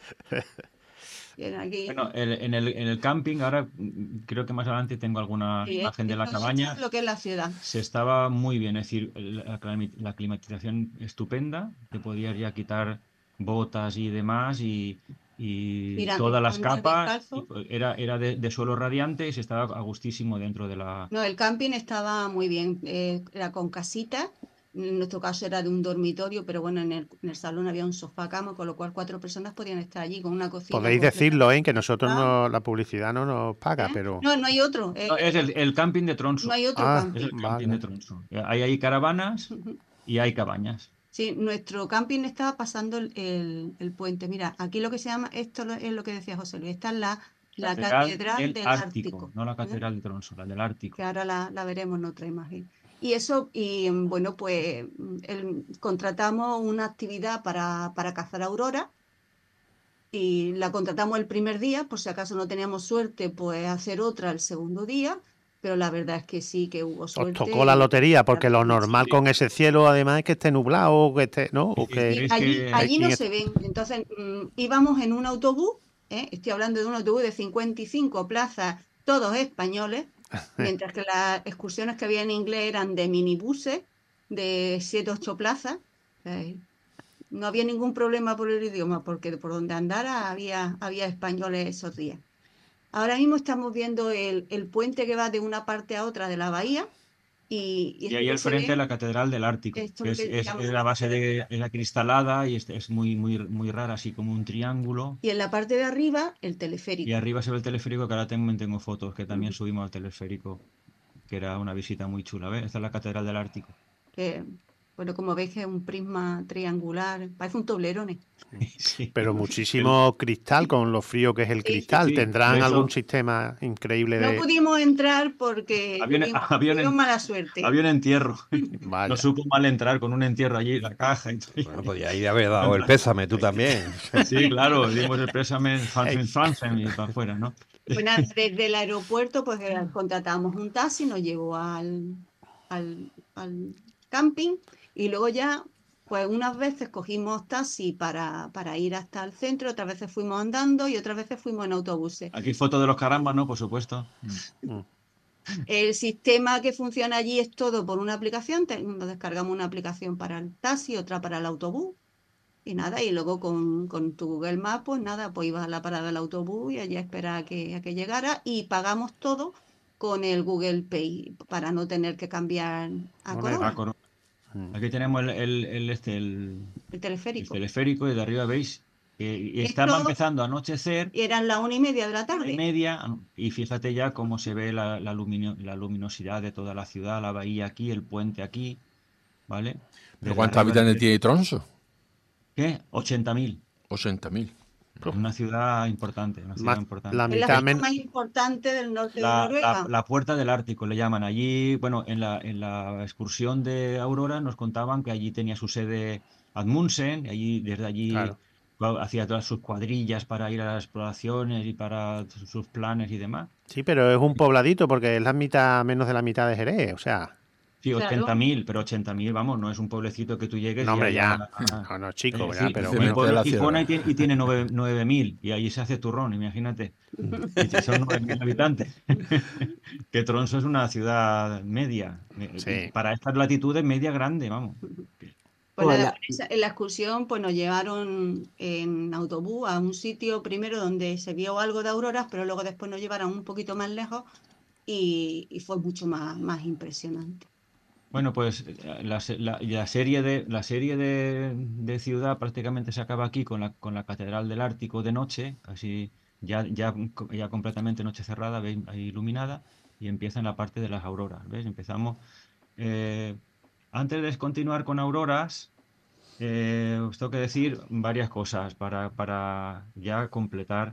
Bien, aquí,
Bueno, el- en el, en el camping, ahora mm, creo que más adelante tengo alguna
sí,
imagen de la
esto, esto
cabaña.
es lo que es la ciudad.
Se estaba muy bien, es decir, la, climi- la climatización estupenda, te podías ya quitar botas y demás y, y
Mira,
todas las
andar
capas,
descalzo.
y pues era, era de, de suelo radiante y se estaba a gustísimo dentro de la...
No, el camping estaba muy bien, eh, era con casita, en nuestro caso era de un dormitorio, pero bueno, en el, en el salón había un sofá cama, con lo cual cuatro personas podían estar allí con una cocina
Podéis
completa.
decirlo, ¿eh? Que nosotros no, la publicidad no nos paga,
¿Eh?
pero...
No, no hay otro, eh,
No, es el, el camping de Tronso,
no hay otro
Ah,
es
camping.
el camping
vale.
de Tronso. Hay ahí caravanas
Ujú.
y hay cabañas.
Sí, nuestro camping estaba pasando el, el- el puente. Mira, aquí lo que se llama, esto lo- es lo que decía José Luis, esta es la, la
Catedral
catedral
del
del
Ártico,
Ártico,
no la
¿eh?
catedral de Tronso, la del Ártico.
Que ahora la, la veremos en otra imagen. Y eso, y mm, bueno, pues mm, el- contratamos una actividad para, para cazar aurora y la contratamos el primer día, por si acaso no teníamos suerte, pues hacer otra el segundo día, pero la verdad es que sí, que hubo
Os
suerte.
tocó la
y-
lotería, porque lo
Sí,
normal
sí.
con ese cielo, además, es que esté nublado, o que esté, ¿no? O
Sí,
que...
¿creéis
allí,
que-
allí
aquí
no
en
se
este-
ven. Entonces mm, íbamos en un autobús, ¿eh? Estoy hablando de un autobús de cincuenta y cinco plazas, todos españoles, mientras que las excursiones que había en inglés eran de minibuses de siete ocho plazas. Eh, no había ningún problema por el idioma, porque por donde andara había, había españoles esos días. Ahora mismo estamos viendo el, el puente que va de una parte a otra de la bahía y, y
Y
esto
ahí
que
al
se
frente
ve,
la Catedral del Ártico,
esto
que
lo
es,
que
es-
llaman
es la base de es la cristalada y es, es muy, muy, muy rara, así como un triángulo.
y en la parte de arriba el
Y
teleférico.
arriba se ve el teleférico, que ahora también tengo fotos, que también
Ujú.
subimos al teleférico, que era una visita muy chula. ¿Ves? Esta es la Catedral del Ártico.
Que Bueno, como veis que es un prisma triangular, parece un toblerone.
Sí.
Pero muchísimo cristal, con lo frío que es el
Sí, sí,
cristal.
sí.
¿Tendrán
De hecho,
algún sistema increíble
No
de...?
pudimos entrar porque
había un,
tuvimos,
había un
tuvimos
en-
mala suerte.
había un entierro.
Vaya.
No supo mal entrar con un entierro allí, la caja y todo.
Bueno, podía ir a haber dado el pésame, tú también.
Sí, claro, dimos el pésame
Ey.
Hansen Franzen y para afuera, ¿no?
Pues nada, desde el aeropuerto pues eh, contratamos un taxi, nos llevó al, al, al camping y luego ya, pues unas veces cogimos taxi para, para ir hasta el centro, otras veces fuimos andando y otras veces fuimos en autobuses.
Aquí foto de los carambas, ¿no? Por supuesto.
Mm.
El sistema que funciona allí es todo por una aplicación, te- nos descargamos una aplicación para el taxi, otra para el autobús. Y nada, y luego con, con tu Google Maps, pues nada, pues ibas a la parada del autobús y allí a esperar a que, a que llegara y pagamos todo con el Google Pay para no tener que cambiar a
Moneda.
Ah,
Corona,
coro-
Mm.
Aquí tenemos el, el, el, este, el,
el
el
teleférico.
teleférico y de arriba veis que y estaba
Esto
empezando a anochecer,
eran las una y media de la
una y
tarde.
media, y fíjate ya cómo se ve la, la, lumino- la luminosidad de toda la ciudad, la bahía aquí, el puente aquí, ¿vale?
¿Pero
Desde
cuántos
arriba
habitantes
del-
tiene Tronso?
¿Qué? ochenta mil.
ochenta mil.
Una ciudad importante, una ciudad
Más,
importante.
la
Es la
mitad
ciudad
menos.
más importante del norte de
La, la,
Noruega.
la puerta del Ártico le llaman. Allí, bueno, en la, en la excursión de Aurora nos contaban que allí tenía su sede Amundsen, y allí, desde allí
Claro.
va- hacía todas sus cuadrillas para ir a las exploraciones y para sus planes y demás.
Sí, pero es un pobladito porque es la mitad, menos de la mitad de Jerez. O sea,
Sí,
Claro.
ochenta mil, pero ochenta mil, vamos, no es un pueblecito que tú llegues
no,
y
hombre, ya.
haya...
No, no, chico,
Eh,
¿verdad?
sí,
Pero
un
bueno.
pueblo
de la
Gijona y
sierra.
tiene, y tiene nueve mil y allí se hace turrón, imagínate. Y son nueve mil habitantes. Que Tronso es una ciudad media. eh, y
Sí.
para estas latitudes, media grande, vamos.
Pues
Pues
nada,
la-
en esa- en la excursión pues nos llevaron en autobús a un sitio primero donde se vio algo de auroras, pero luego después nos llevaron un poquito más lejos y, y fue mucho más, más impresionante.
Bueno, pues eh, la, se- la- la serie de la serie de, de ciudad prácticamente se acaba aquí con la con la Catedral del Ártico de noche, así ya ya co- ya completamente noche cerrada, veis ahí iluminada y empieza en la parte de las auroras, ¿ves? Empezamos eh, antes de continuar con auroras, eh, os tengo que decir varias cosas para para ya completar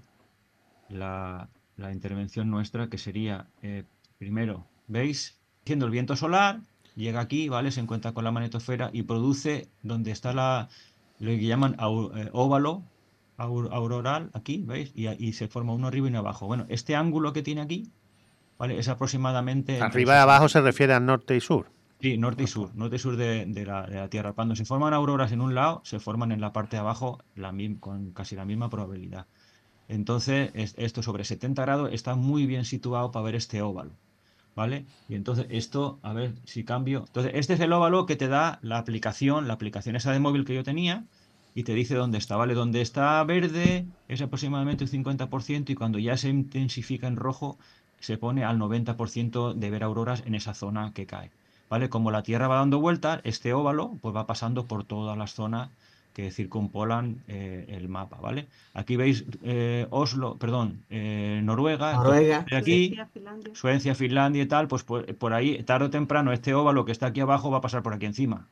la, la intervención nuestra, que sería, eh, primero, ¿veis? Haciendo el viento solar, llega aquí, ¿vale? Se encuentra con la magnetosfera y produce donde está la, lo que llaman au- eh, óvalo aur- auroral, aquí, ¿veis? Y, y se forma uno arriba y uno abajo. Bueno, este ángulo que tiene aquí, ¿vale? Es aproximadamente entre
Arriba y
sesenta
abajo se refiere al norte y sur.
Sí, norte y sur, norte y sur de, de la, de la Tierra. Cuando se forman auroras en un lado, se forman en la parte de abajo la, mim- con casi la misma probabilidad. Entonces, es- esto sobre setenta grados está muy bien situado para ver este óvalo, ¿vale? Y entonces esto, a ver si cambio. Entonces, este es el óvalo que te da la aplicación, la aplicación esa de móvil que yo tenía, y te dice dónde está, ¿vale? Donde está verde es aproximadamente un cincuenta por ciento y cuando ya se intensifica en rojo, se pone al noventa por ciento de ver auroras en esa zona que cae, ¿vale? Como la Tierra va dando vueltas, este óvalo pues va pasando por todas las zonas que circumpolan eh, el mapa, ¿vale? Aquí veis eh, Oslo, perdón, eh, Noruega, entonces
Noruega.
de aquí,
Suecia, Finlandia.
Suecia, Finlandia y tal, pues por, por ahí, tarde o temprano, este óvalo que está aquí abajo va a pasar por aquí encima,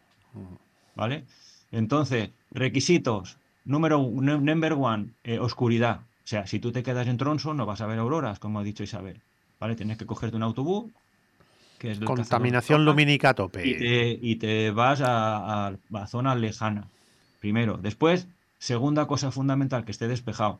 ¿vale? Entonces, requisitos, número uno, number one, eh, oscuridad. O sea, si tú te quedas en Tronso no vas a ver auroras, como ha dicho Isabel, ¿vale? Tienes que cogerte un autobús, que es el cazador de
Contaminación
auroras,
lumínica a
y
tope.
te, y te vas a, a, a zona lejana. Primero. Después, segunda cosa fundamental, que esté despejado.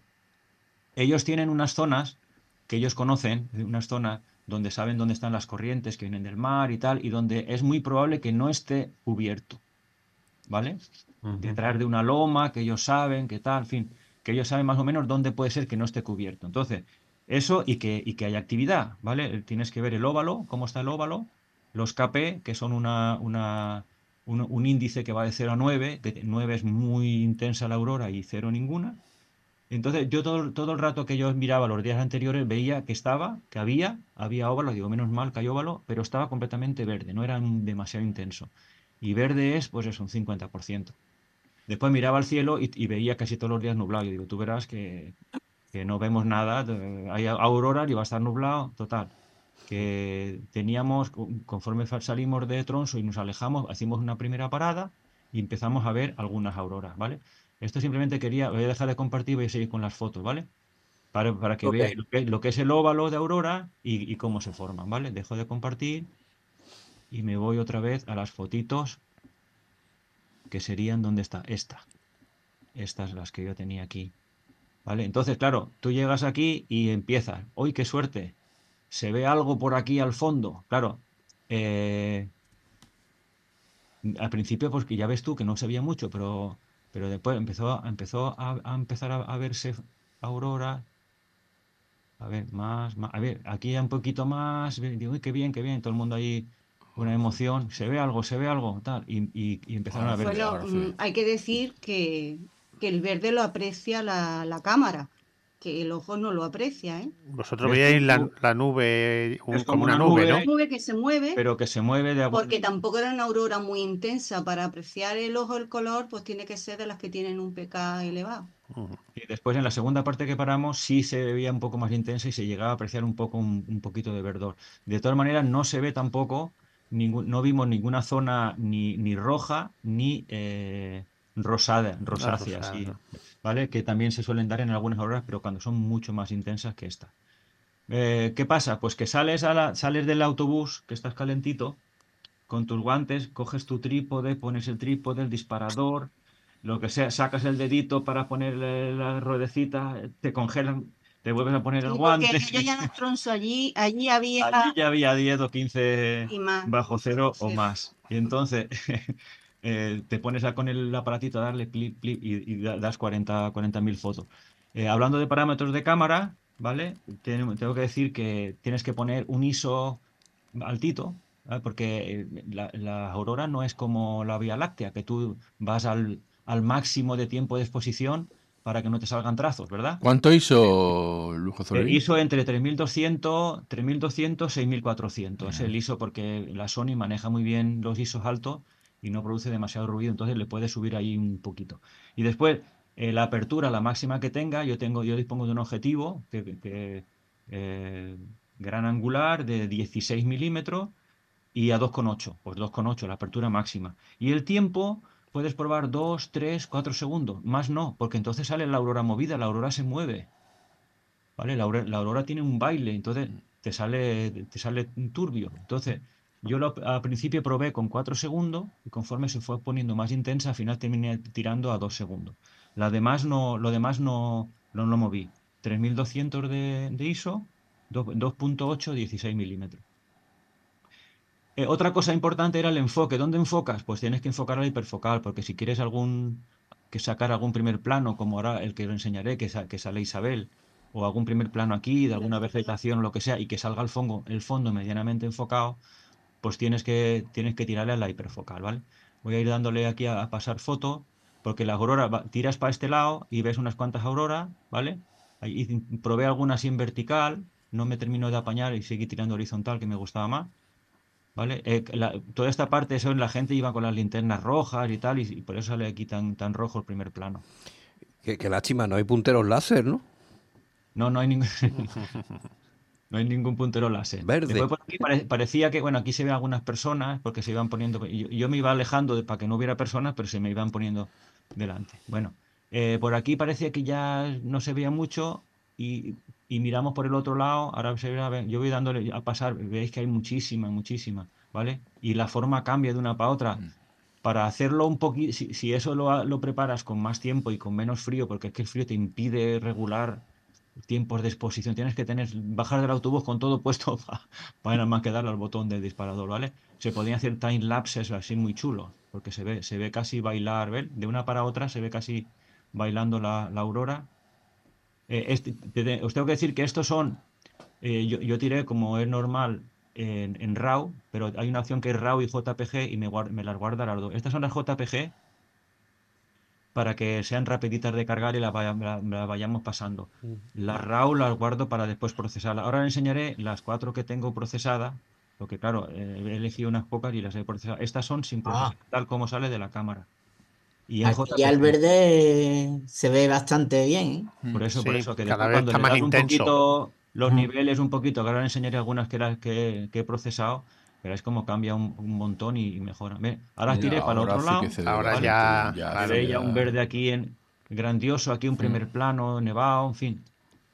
Ellos tienen unas zonas que ellos conocen, unas zonas donde saben dónde están las corrientes que vienen del mar y tal, y donde es muy probable que no esté cubierto, ¿vale? Detrás de una loma, que ellos saben, que tal, en fin, que ellos saben más o menos dónde puede ser que no esté cubierto. Entonces, eso y que, y que haya actividad, ¿vale? Tienes que ver el óvalo, cómo está el óvalo, los K P, que son una, una, un, un índice que va de cero a nueve, de nueve es muy intensa la aurora y cero ninguna. Entonces, yo todo, todo el rato que yo miraba los días anteriores veía que estaba, que había, había óvalo, digo, menos mal que hay óvalo, pero estaba completamente verde, no era un- demasiado intenso. Y verde es, pues es un cincuenta por ciento. Después miraba al cielo y, y veía casi todos los días nublado. Yo digo, tú verás que, que no vemos nada, eh, hay auroras y va a estar nublado, total. que teníamos, conforme salimos de Tronso y nos alejamos, hicimos una primera parada y empezamos a ver algunas auroras, ¿vale? Esto simplemente quería, voy a dejar de compartir y voy a seguir con las fotos, ¿vale? Para, para que
Ok.
veáis lo que, lo que es el óvalo de aurora y, y cómo se forman, ¿vale? Dejo de compartir y me voy otra vez a las fotitos que serían, ¿dónde está? Esta. Estas las que yo tenía aquí, ¿vale? Entonces, claro, tú llegas aquí y empiezas. ¡Uy, qué suerte! Se ve algo por aquí al fondo. Claro, eh, al principio, pues que ya ves tú que no se veía mucho, pero, pero después empezó, empezó a, a empezar a, a verse aurora. A ver, más, más. A ver, aquí ya un poquito más. Digo, uy, qué bien, qué bien. Todo el mundo ahí, una emoción. Se ve algo, se ve algo, tal. Y, y- y empezaron a ver.
Bueno,
ahora sí.
mm, hay que decir que, que el verde lo aprecia la, la cámara, que el ojo no lo aprecia, ¿eh?
Vosotros
¿Ves
veíais
tú?
la, la nube, un-
Es
como
como
una
una
nube, ¿no?
nube,
Nube que se mueve,
pero que se mueve de
porque tampoco era una aurora muy intensa. Para apreciar el ojo el color, pues tiene que ser de las que tienen un P K elevado.
Ujú.
Y después en la segunda parte que paramos sí se veía un poco más intensa y se llegaba a apreciar un poco un, un poquito de verdor. De todas maneras no se ve tampoco, ningún, no vimos ninguna zona ni, ni roja ni eh, rosada,
La
rosácea,
rosada,
así,
¿no?
¿vale? Que también se suelen dar en algunas auroras, pero cuando son mucho más intensas que esta. Eh, ¿qué pasa? Pues que sales, a la- sales del autobús, que estás calentito, con tus guantes, coges tu trípode, pones el trípode, el disparador, lo que sea, sacas el dedito para ponerle la ruedecita, te congelan, te vuelves a poner el
Sí, porque
guante.
yo ya no tronzo allí, allí había
Allí ya había diez o quince
y más.
bajo cero o
Sí.
más. Y entonces eh, te pones a- con el aparatito a darle clip, clip y, y da- das cuarenta mil fotos. Eh, hablando de parámetros de cámara, ¿vale? Ten- Tengo que decir que tienes que poner un I S O altito, ¿vale? Porque eh, la, la aurora no es como la Vía Láctea, que tú vas al, al máximo de tiempo de exposición para que no te salgan trazos, ¿verdad?
¿Cuánto hizo Lujo
Eh,
Zorin?
I S O entre tres mil doscientos, tres mil doscientos, seis mil cuatrocientos. Es el I S O porque la Sony maneja muy bien los I S Os altos y no produce demasiado ruido, entonces le puede subir ahí un poquito. Y después, eh, la apertura, la máxima que tenga, yo tengo, yo dispongo de un objetivo que, que, eh, gran angular de dieciséis milímetros y a dos coma ocho, pues dos coma ocho, la apertura máxima. Y el tiempo, puedes probar dos, tres, cuatro segundos, más no, porque entonces sale la aurora movida, la aurora se mueve. ¿Vale? La aurora, la aurora tiene un baile, entonces te sale, te sale un turbio. Entonces, yo lo- al principio probé con cuatro segundos y conforme se fue poniendo más intensa, al final terminé tirando a dos segundos. La demás no, lo demás no, no lo moví. tres mil doscientos de, de I S O, do- dos punto ocho, dieciséis milímetros. Eh, otra cosa importante era el enfoque. ¿Dónde enfocas? Pues tienes que enfocar al hiperfocal, porque si quieres algún que sacar algún primer plano, como ahora el que os enseñaré, que, sa- que sale Isabel, o algún primer plano aquí de alguna vegetación o lo que sea, y que salga el fondo, el fondo medianamente enfocado, pues tienes que, tienes que tirarle a la hiperfocal, ¿vale? Voy a ir dándole aquí a, a pasar foto, porque las auroras, va- tiras para este lado y ves unas cuantas auroras, ¿vale? Ahí y probé algunas así en vertical, no me termino de apañar y seguí tirando horizontal, que me gustaba más. ¿Vale? Eh, la- toda esta parte, eso la gente iba con las linternas rojas y tal, y, y por eso sale aquí tan, tan rojo el primer plano.
Qué, qué lástima, no hay punteros láser, ¿no?
No, no hay ningún, no hay ningún puntero láser.
Verde.
Después por aquí pare- parecía que, bueno, aquí se ven algunas personas porque se iban poniendo, y yo, yo me iba alejando de, para que no hubiera personas, pero se me iban poniendo delante. Bueno, eh, por aquí parecía que ya no se veía mucho y, y miramos por el otro lado, ahora se ve, a ver, yo voy dándole a pasar, veis que hay muchísimas, muchísimas, ¿vale? Y la forma cambia de una para otra. Para hacerlo un poquito, si, si eso lo, ha- lo preparas con más tiempo y con menos frío, porque es que el frío te impide regular tiempos de exposición, tienes que tener, bajar del autobús con todo puesto para nada más que darle al botón del disparador, ¿vale? Se podían hacer time lapses así muy chulos, porque se ve, se ve casi bailar, ¿ves? De una para otra se ve casi bailando la, la aurora. Eh, este- te- te- os tengo que decir que estos son, eh, yo, yo tiré como es normal en, en RAW, pero hay una opción que es RAW y J P G y me, guar- me las guarda las dos. Estas son las J P G para que sean rapiditas de cargar y las vaya- la- la vayamos pasando. Las RAW las guardo para después procesarlas. Ahora les enseñaré las cuatro que tengo procesadas, porque claro, eh, he elegido unas pocas y las he procesado. Estas son sin procesar,
Ah,
tal como sale de la cámara. Y en
aquí ya el
J P G.
verde se ve bastante bien, ¿eh?
Por eso, por
Sí,
eso, que
cada
después
vez
cuando
está
le
más
das un
intenso.
poquito, los
Mm.
niveles un poquito, que ahora os enseñaré algunas que, era- que, que he procesado, veréis cómo cambia un, un montón y, y mejora. Ve, ahora
Ya,
tiré para el
ahora
otro
sí
lado,
que se ve
Ahora
bastante
ya,
bien, ya
se
claro.
sí,
ve ya un
ya-
verde aquí en grandioso, aquí un primer plano, nevado, en fin.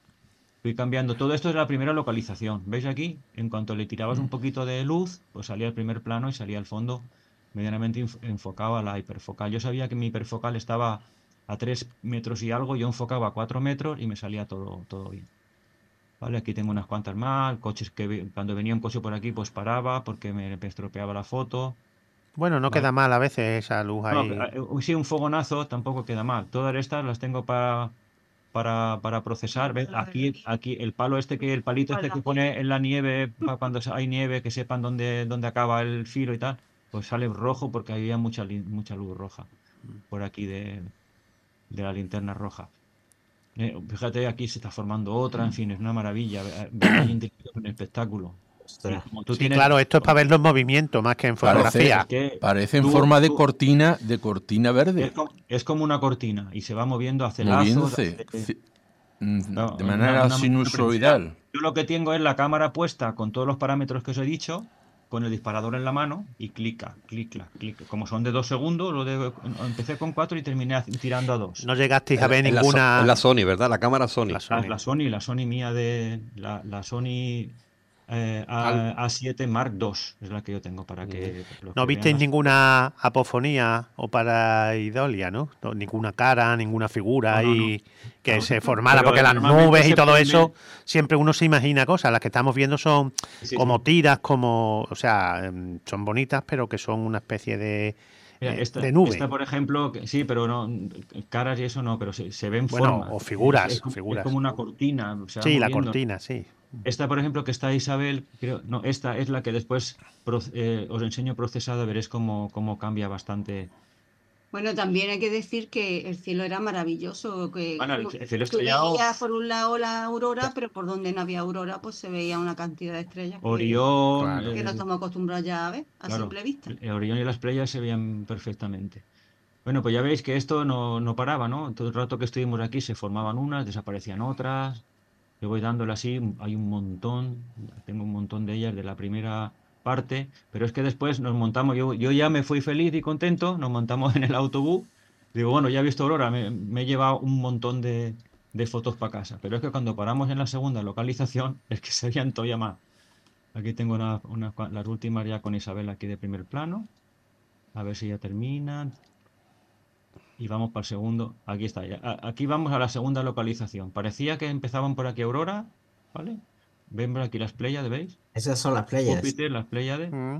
Fui cambiando. Todo esto es la primera localización. ¿Veis aquí? En cuanto le tirabas un poquito de luz, pues salía el primer plano y salía el fondo medianamente inf- enfocado a la hiperfocal. Yo sabía que mi hiperfocal estaba a tres metros y algo, yo enfocaba a cuatro metros y me salía todo, todo bien. Vale, aquí tengo unas cuantas más, coches que vi- cuando venía un coche por aquí pues paraba porque me, me estropeaba la foto.
Bueno, no
¿Vale?
queda mal a veces esa luz
No,
ahí.
eh, eh, sí, un fogonazo tampoco queda mal. Todas estas las tengo para, para, para procesar. ¿Ves? Aquí, aquí el palo este que el palito este que pone en la nieve para cuando hay nieve que sepan dónde, dónde acaba el filo y tal, pues sale rojo porque había mucha, li- mucha luz roja por aquí de, de la linterna roja. Eh, fíjate, aquí se está formando otra, en fin, es una maravilla. Ve- Ver la gente que es un espectáculo. Y
Ostras.
como tú
Sí,
tienes,
claro, esto es para ver los movimientos más que en
Parece,
fotografía.
es que
parece en
tú,
forma de
tú-
cortina, de cortina
es
verde,
como, es como una cortina y se va moviendo, hace lazos,
moviéndose
hace-
ci- mm,
no,
de
una,
manera
una mayor precisión.
sinusoidal.
Yo lo que tengo es la cámara puesta con todos los parámetros que os he dicho, con el disparador en la mano y clica, clica, clica. Como son de dos segundos, lo de, empecé con cuatro y terminé haci- tirando a dos.
No llegasteis
Es
a
la,
ver
es la So-
ninguna.
es la Sony, ¿verdad? La cámara Sony.
La
La,
Sony.
la Sony, la Sony mía de la, la Sony eh,
Al-
A, A7 Mark dos es la que yo tengo para que los
No
que vean
visteis
las-
ninguna apofonía o paraidolia, ¿no? No, ninguna cara, ninguna figura
No, no, no.
ahí que
No.
se formara,
Pero
porque las
normalmente
nubes y
se
todo
pueden
eso,
ver-
siempre uno se imagina cosas. Las que estamos viendo son
Sí,
como
sí.
tiras, como, o sea, em, son bonitas, pero que son una especie de,
Mira,
eh,
esta,
de nube.
esta, por ejemplo, que- sí, pero no, caras y eso no, pero se, se ven
Bueno,
formas.
o
Es,
figuras,
es como, es
figuras.
como una cortina, se va
Sí, la
moviendo.
cortina, sí.
Esta, por ejemplo, que está Isabel, creo, no, esta es la que después pro- eh, os enseño procesada, veréis cómo, cómo cambia bastante.
Bueno, también hay que decir que el cielo era maravilloso, que
Bueno, el,
tú,
el cielo
tú
estrellado,
veías por un lado la aurora, pero por donde no había aurora, pues se veía una cantidad de estrellas que,
Orión,
Claro.
que no
eh,
estamos acostumbrados ya a ver a
claro,
simple vista.
el Orión y las playas se veían perfectamente. Bueno, pues ya veis que esto no, no paraba, ¿no? Todo el rato que estuvimos aquí se formaban unas, desaparecían otras. Yo voy dándole así, hay un montón, tengo un montón de ellas de la primera parte, pero es que después nos montamos, yo, yo ya me fui feliz y contento, nos montamos en el autobús, digo, bueno, ya he visto Aurora, me, me he llevado un montón de, de fotos para casa, pero es que cuando paramos en la segunda localización, es que se veían todavía más. Aquí tengo una- unas cua- las últimas ya con Isabel aquí de primer plano, a ver si ya terminan. Y vamos para el segundo. Aquí está. Ya. A- Aquí vamos a la segunda localización. Parecía que empezaban por aquí Aurora, ¿vale? Ven por aquí las Pléyades, ¿veis?
Esas son las playas.
Júpiter, las Pléyades,
Mm.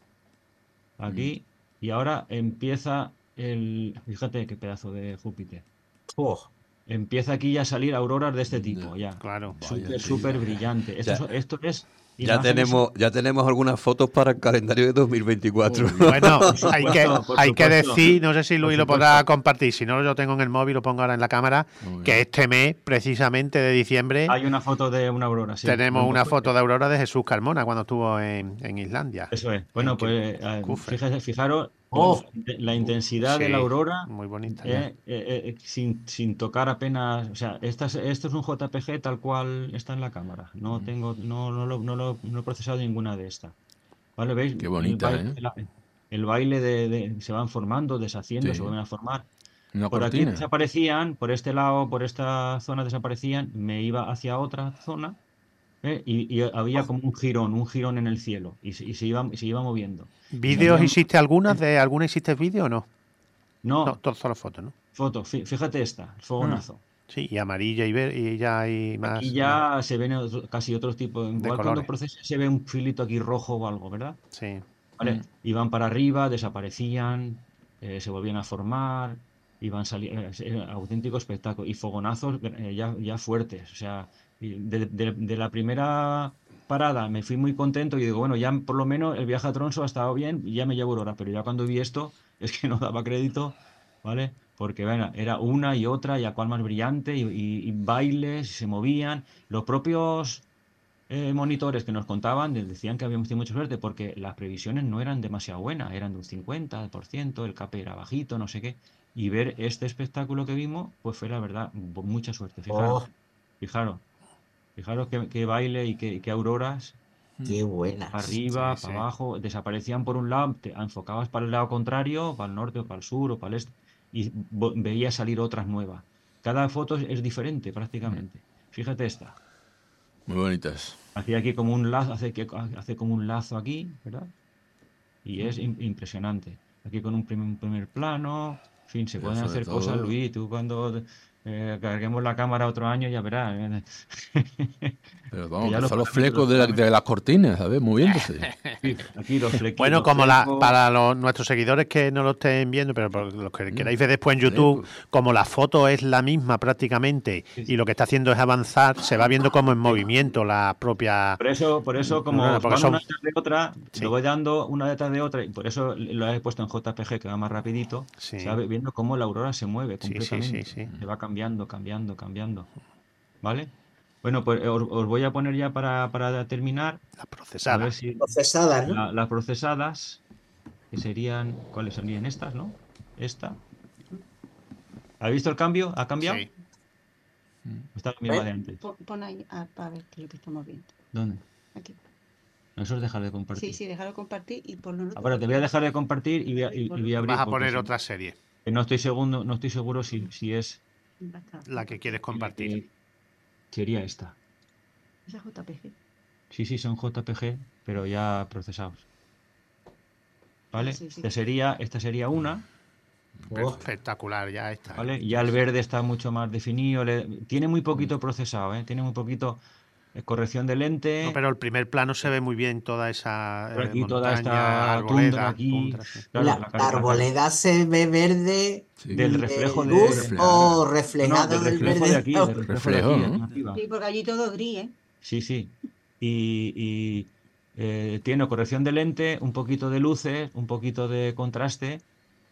aquí. Y ahora empieza el... Fíjate qué pedazo de Júpiter.
Oh,
Empieza aquí ya a salir auroras de este tipo, ya.
Claro.
Súper,
Vaya
súper
tela.
brillante. Esto,
Ya.
so- esto es...
Ya
imágenes-
tenemos, ya tenemos algunas fotos para el calendario de dos mil veinticuatro.
Bueno,
Por
hay que,
supuesto, por
hay que
supuesto.
decir, no sé si
Por
Luis lo
supuesto.
podrá compartir, si no lo tengo en el móvil, lo pongo ahora en la cámara,
Muy
que
bien.
este mes, precisamente de diciembre,
Hay una foto de una aurora, sí.
tenemos
Buen
una
papel.
foto de Aurora de Jesús Carmona cuando estuvo en, en Islandia.
Eso es. Bueno,
En
pues eh,
Kufre.
fíjese- fijaros
Oh.
la, la intensidad de
Sí,
la aurora
muy bonita.
eh,
ya.
eh, eh, sin, sin tocar apenas. O sea, esta es- esto es un J P G tal cual está en la cámara. No tengo, no, no, lo, no, lo- no he procesado ninguna de estas. ¿Vale? ¿Veis?
Qué bonita,
el baile,
¿eh?
de la- el baile de, de- se van formando, deshaciendo,
Sí.
se vuelven a formar.
Una
Por aquí
cortina.
desaparecían, por este lado, por esta zona desaparecían, me iba hacia otra zona. ¿eh? Y, y había como un jirón, un jirón en el cielo, y se, y se iba, se iba moviendo.
¿Vídeos
Salían-
hiciste algunas? ¿De alguna hiciste vídeo o no?
No,
No, todo, solo fotos, ¿no?
foto, fí- fíjate esta, el fogonazo.
Sí, y amarilla y, ver, y ya hay más.
Aquí ya se ven otro- casi otros tipos. Igual cuando
colores.
procesa se ve un filito aquí rojo o algo, ¿verdad?
Sí.
¿Vale?
Mm.
Iban para arriba, desaparecían, eh, se volvían a formar, iban saliendo. Era auténtico espectáculo. Y fogonazos eh, ya, ya fuertes. O sea, y de, de- de la primera parada me fui muy contento y digo, bueno, ya por lo menos el viaje a Tronso ha estado bien y ya me llevo Aurora. Pero ya cuando vi esto, es que no daba crédito, ¿vale? Porque bueno, era una y otra, y a cual más brillante, y, y- y bailes, y se movían. Los propios eh, monitores que nos contaban de- decían que habíamos tenido mucha suerte porque las previsiones no eran demasiado buenas, eran de un cincuenta por ciento, el K P era bajito, no sé qué. Y ver este espectáculo que vimos, pues fue la verdad, bu- mucha suerte. Fijaros,
oh.
fijaros. Fijaros qué, qué baile y qué, qué auroras.
Qué buenas.
Arriba,
Sí,
para
sí.
abajo, desaparecían por un lado, te enfocabas para el lado contrario, para el norte o para el sur o para el este, y vo- veías salir otras nuevas. Cada foto es, es diferente prácticamente. Fíjate esta.
Muy bonitas.
Hacía aquí como un lazo, hace, que, hace como un lazo aquí, ¿verdad? Y es im- impresionante. Aquí con un primer, un primer plano, en fin, se
Pero
pueden
sobre
hacer cosas,
todo,
Luis. Tú cuando eh, carguemos la cámara otro año ya verás. ¿eh?
pero
Que
vamos,
ya
que
los
son los
parámetros,
flecos
los
de, la-
parámetros.
de las cortinas, ¿sabes? Moviéndose.
Sí, aquí los flequillos,
Bueno,
los
como la,
flecos.
para los, nuestros seguidores que no lo estén viendo, pero por los que queráis ver después en
Vale,
YouTube,
pues.
como la foto es la misma prácticamente
Sí,
y
sí.
lo que está haciendo es avanzar, se va viendo como en movimiento la propia
Por eso, por eso como
neurona,
os
porque
van
son
una detrás de otra,
sí,
lo voy dando una detrás de otra, y por eso lo he puesto en J P G, que va más rapidito, se va
sí,
viendo cómo la aurora se mueve
sí, sí, sí,
completamente,
sí.
se va cambiando, cambiando, cambiando, ¿vale? Bueno, pues os, os voy a poner ya para, para terminar,
La
a
procesada.
ver si
Procesadas, ¿no?
la- las procesadas, que serían, ¿cuáles serían estas, no? Esta. ¿Habéis visto el cambio? ¿Ha cambiado?
Sí.
¿O está la misma de antes?
Pon, pon ahí ah, para ver qué es lo que estamos viendo.
¿Dónde?
Aquí.
No, eso es dejar de
Sí,
compartir.
sí, déjalo compartir y ponlo en otro
Ahora te voy a
sitio.
dejar de compartir y voy a, y- y voy a abrir
Vas a
porque
poner
si-
otra serie,
que no estoy seguro, no estoy seguro si, si es
la que quieres compartir.
eh, sería esta.
Esa J P G.
Sí, sí, son J P G, pero ya procesados. ¿Vale?
Ah, sí, sí.
Esta sería, esta sería una,
Oh,
Espectacular, ya está.
¿vale? Ya el verde está mucho más definido, le- tiene muy poquito procesado, ¿eh? Tiene muy poquito eh, corrección de lente.
No, pero el primer plano se ve muy bien toda esa
Por
eh,
aquí toda
montaña,
esta tundra
arboleda,
aquí,
tundra, sí.
claro,
la,
la,
la
car- la car-
arboleda se ve verde
Sí.
del
de
reflejo de,
luz
reflejo.
o
no, no,
reflejado
del
del
reflejo de
verde.
aquí, del reflejo de
Reflejo,
aquí,
¿no?
aquí arriba.
Sí, porque allí todo gris, ¿eh?
Sí, sí. Y, y, eh, tiene corrección de lente, un poquito de luces, un poquito de contraste,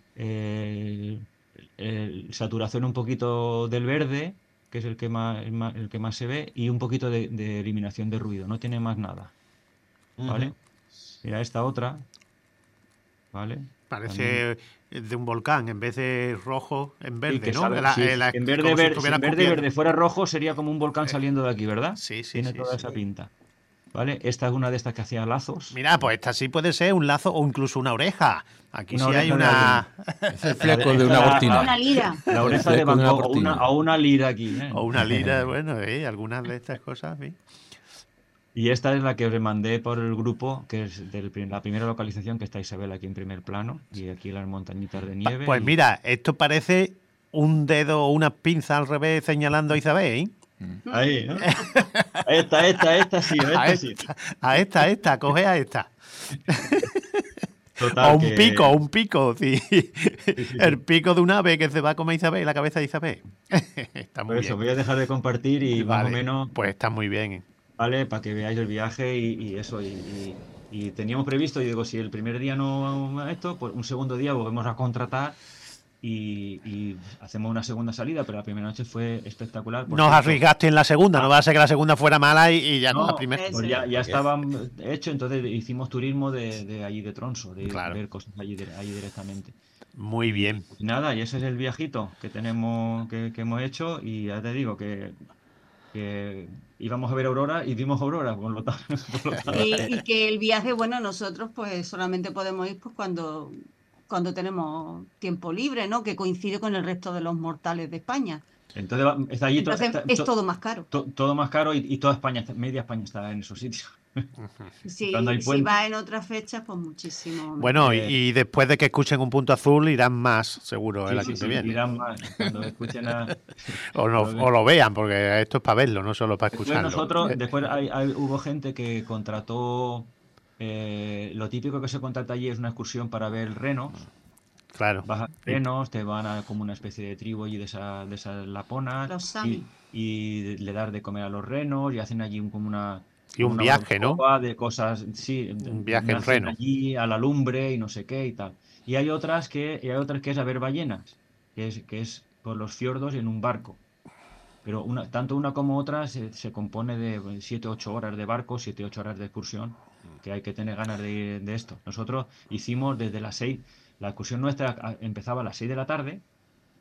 eh, el- saturación un poquito del verde, que es el que más, el más, el que más se ve, y un poquito de, de eliminación de ruido. No tiene más nada. ¿Vale?
Ujú.
Mira esta otra. ¿Vale? También.
Parece de un volcán, en vez de rojo, en
Sí,
verde,
que
¿no?
sale-
La-
sí,
eh, la-
en verde,
como si
verde, si
estuviera
en verde,
escupiendo.
verde fuera rojo, sería como un volcán saliendo de aquí, ¿verdad?
Sí, sí,
Tiene
sí,
toda
sí.
esa pinta. ¿Vale? Esta es una de estas que hacía lazos.
Mira, pues esta sí puede ser un lazo o incluso una oreja. Aquí
Una
sí hay
oreja de
una...
Es el fleco de
Esta
una
la-
cortina.
Una lira.
La oreja
El
de
fleco de
Van
una
Gogh, o una,
cortina.
o una lira aquí. ¿eh?
o una lira, bueno, eh, algunas de estas cosas, sí.
Y esta es la que os mandé por el grupo, que es de la primera localización, que está Isabel aquí en primer plano, y aquí las montañitas de
Pa-
nieve.
Pues
y-
mira, esto parece un dedo o una pinza al revés señalando a Isabel, ¿eh?
Ahí, ¿no? Esta, esta, esta sí,
A
esta sí.
esta, a esta, a esta, coge a esta.
Total,
O un
que-
pico, un pico, sí.
sí,
El
sí.
pico de un ave que se va a comer Isabel, la cabeza de Isabel. Está
Por
muy
eso,
bien.
voy a dejar de compartir y más o
Vale,
menos,
pues está muy bien. ¿eh?
¿vale? Para que veáis el viaje y, y eso. Y, y- y teníamos previsto, y digo, si el primer día no esto, pues un segundo día volvemos a contratar y, y hacemos una segunda salida, pero la primera noche fue espectacular. Por
Nos
cierto.
arriesgaste en la segunda, no va a ser que la segunda fuera mala y, y ya no,
No,
la primera.
es-
pues ya, ya estaba hecho, entonces hicimos turismo de, de allí de Tronso, de
Claro.
ver cosas allí, de- allí directamente.
Muy bien.
Y nada, y ese es el viajito que tenemos, que, que hemos hecho, y ya te digo que, que íbamos a ver aurora y vimos aurora, por lo tanto. por lo tanto-
Y, y que el viaje, bueno, nosotros pues solamente podemos ir pues cuando, cuando tenemos tiempo libre, ¿no? Que coincide con el resto de los mortales de España.
Entonces va- está allí to-
Entonces
está-
es
to-
todo más caro.
to- todo más caro y, y toda España, está- media España está en esos sitios.
Si,
Cuando hay
si
puente.
va en otras fechas, pues muchísimo. más.
Bueno, y,
Eh,
y después de que escuchen un punto azul, irán más, seguro, el
Sí,
año
sí,
que
sí,
viene.
irán más cuando escuchen a...
O, no-
lo-
o lo vean, porque esto es para verlo, no solo para
Después
escucharlo.
nosotros,
Eh,
después hay- hay- hubo gente que contrató, eh, lo típico que se contrata allí es una excursión para ver renos.
Claro.
Vas a renos, te van a como una especie de tribu allí de esas de esas laponas
Los
y,
Sami.
y le das de comer a los renos y hacen allí un- como una
Y un
una
viaje, ¿no?
barbacoa de cosas, sí,
Un viaje en
nacen
reno.
allí a la lumbre y no sé qué y tal. Y hay otras que y hay otras que es a ver ballenas, que es que es por los fiordos en un barco. Pero una, tanto una como otra se, se compone de siete ocho horas de barco, siete ocho horas de excursión, que hay que tener ganas de, de esto. Nosotros hicimos desde las seis, la excursión nuestra a- empezaba a las seis de la tarde,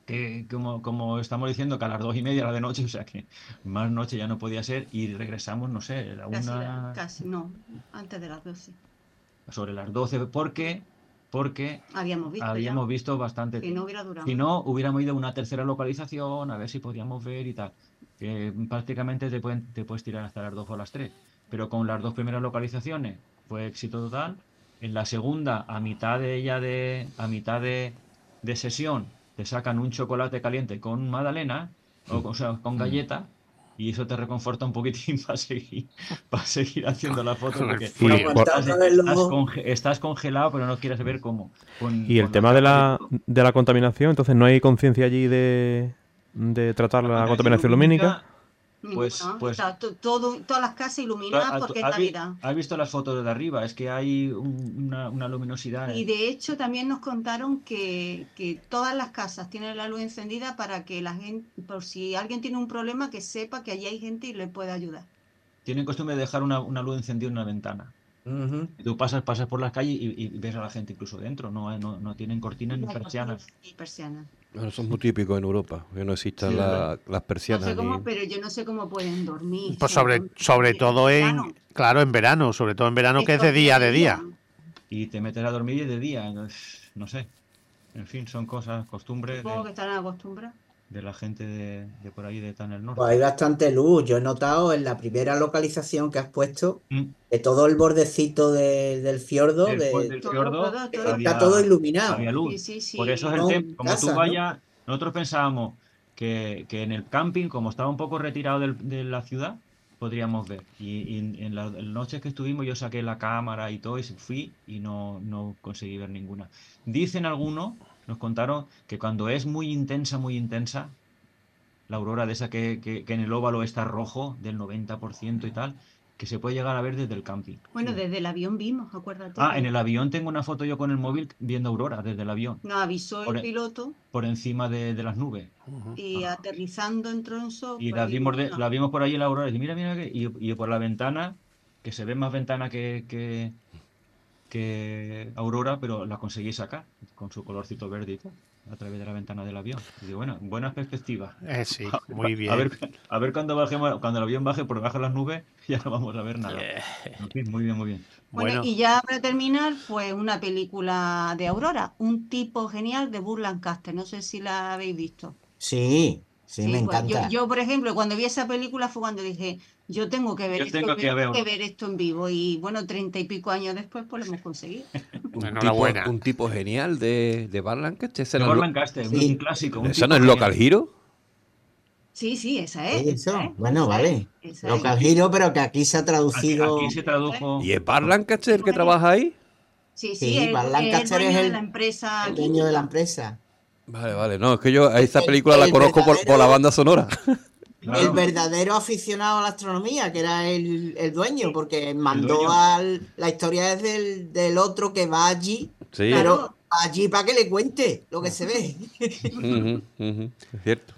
que como, como estamos diciendo, que a las dos y media era de noche, o sea que más noche ya no podía ser, y regresamos, no sé, a
Casi,
una,
casi, no, antes de las doce.
sobre las doce, porque, porque
Habíamos visto
habíamos
ya.
visto bastante.
Si no hubiera durado.
Si no, hubiéramos ido a una tercera localización a ver si podíamos ver y tal. Que prácticamente te, pueden, te puedes tirar hasta las dos o las tres. Pero con las dos primeras localizaciones fue éxito total. En la segunda, a mitad de ella de, a mitad de, de sesión, te sacan un chocolate caliente con magdalena, o, o sea, con galleta, y eso te reconforta un poquitín para seguir, para seguir haciendo la foto, porque
frío.
Y aguantado
estás,
otra vez
estás
luego.
conge- estás congelado, pero no quieres ver cómo. Con-
Y el
con
tema de
cámara
la,
y todo.
de la contaminación, entonces no hay conciencia allí de, de tratar la contaminación lumínica.
Pues,
Ninguna.
pues
Está to- todo, todas las casas iluminadas
¿has
porque es
has vi-
Navidad.
has visto las fotos de arriba? Es que hay un- una, una luminosidad.
Y de hecho también nos contaron que, que todas las casas tienen la luz encendida para que la gente, por si alguien tiene un problema, que sepa que allí hay gente y le puede ayudar.
Tienen costumbre de dejar una, una luz encendida en una ventana. Y tú pasas, pasas por las calles y, y ves a la gente incluso dentro. No, no, no tienen cortinas ni persianas.
Y persianas.
Bueno, eso es muy típico en Europa, que no existan
Sí,
la-
¿verdad?
las
No
persianas.
sé cómo,
ni-
pero yo no sé cómo pueden dormir.
Pues
sobre
sobre,
todo
sobre todo
verano.
en, claro, en verano, sobre todo en verano que es
Esto
de día de día.
Y te metes a dormir y es de día. Entonces, no sé. En fin, son cosas, costumbres
Supongo que
de,
están acostumbrados.
de la gente de, de por ahí, de tan el norte.
Pues hay bastante luz. Yo he notado en la primera localización que has puesto
Mm.
que todo el bordecito de- del fiordo
Después
de-
del
Todo,
fiordo
todo, todo.
está
había,
todo iluminado.
había luz.
Sí, sí, sí.
Por eso es el
No,
tema. Como
casas,
tú
¿no?
vayas, nosotros pensábamos que, que en el camping, como estaba un poco retirado del- de la ciudad, podríamos ver. Y, y en, en las noches que estuvimos yo saqué la cámara y todo y fui y no, no conseguí ver ninguna. Dicen algunos, nos contaron que cuando es muy intensa, muy intensa, la aurora de esa que, que- que en el óvalo está rojo del noventa por ciento y tal, que se puede llegar a ver desde el camping.
Bueno, desde el avión vimos, acuérdate.
Ah, en el avión tengo una foto yo con el móvil viendo aurora desde el avión,
Nos avisó
Por
el
e-
piloto
por encima de, de las nubes.
y aterrizando en Tronso.
Y
pues,
la vimos, de-
no.
la vimos por ahí en la aurora y dije, mira, mira, que- y, y por la ventana, que se ve más ventana que, que, que aurora, pero la conseguí sacar con su colorcito verde y tal, a través de la ventana del avión. Y digo, bueno, buenas perspectivas.
Eh, sí, muy bien.
A ver, a ver cuando bajemos, cuando el avión baje por debajo de las nubes, ya no vamos a ver nada. En fin, muy bien, muy bien.
Bueno,
Bueno,
y ya para terminar, pues una película de Aurora, Un tipo genial de Burt Lancaster. No sé si la habéis visto.
Sí, sí, me
pues, yo,
encanta.
yo, por ejemplo, cuando vi esa película fue cuando dije, yo tengo que ver,
Yo
esto,
tengo que
tengo
ver-
que ver esto en vivo. Y bueno, treinta y pico años después, pues lo hemos conseguido.
Un tipo,
Enhorabuena.
un tipo genial de, de Burt Lancaster. Ese
De
no es
Burt
lo-
Lancaster, un-
Sí.
un clásico. Un
¿Esa
tipo
no es
genial.
Local Hero?
Sí, sí, esa es.
Eso,
esa es,
bueno,
esa
vale.
es, esa es.
Local Hero, pero que aquí se ha
Aquí,
traducido.
aquí se tradujo.
¿Y es Burt Lancaster el que trabaja ahí?
Sí, sí,
Sí,
es,
Burt
es
Lancaster
el
es
dueño de
el-
la empresa.
El dueño de la empresa.
Vale, vale. No, es que yo a esa
El-
película la
el
conozco por, por la
verdadero-
banda sonora.
Claro.
El verdadero aficionado a la astronomía, que era el, el dueño, porque mandó
dueño.
al. La historia es del, del otro que va allí,
Sí.
pero
Claro.
va allí para que le cuente lo que se ve.
Ujú, ujú, es cierto.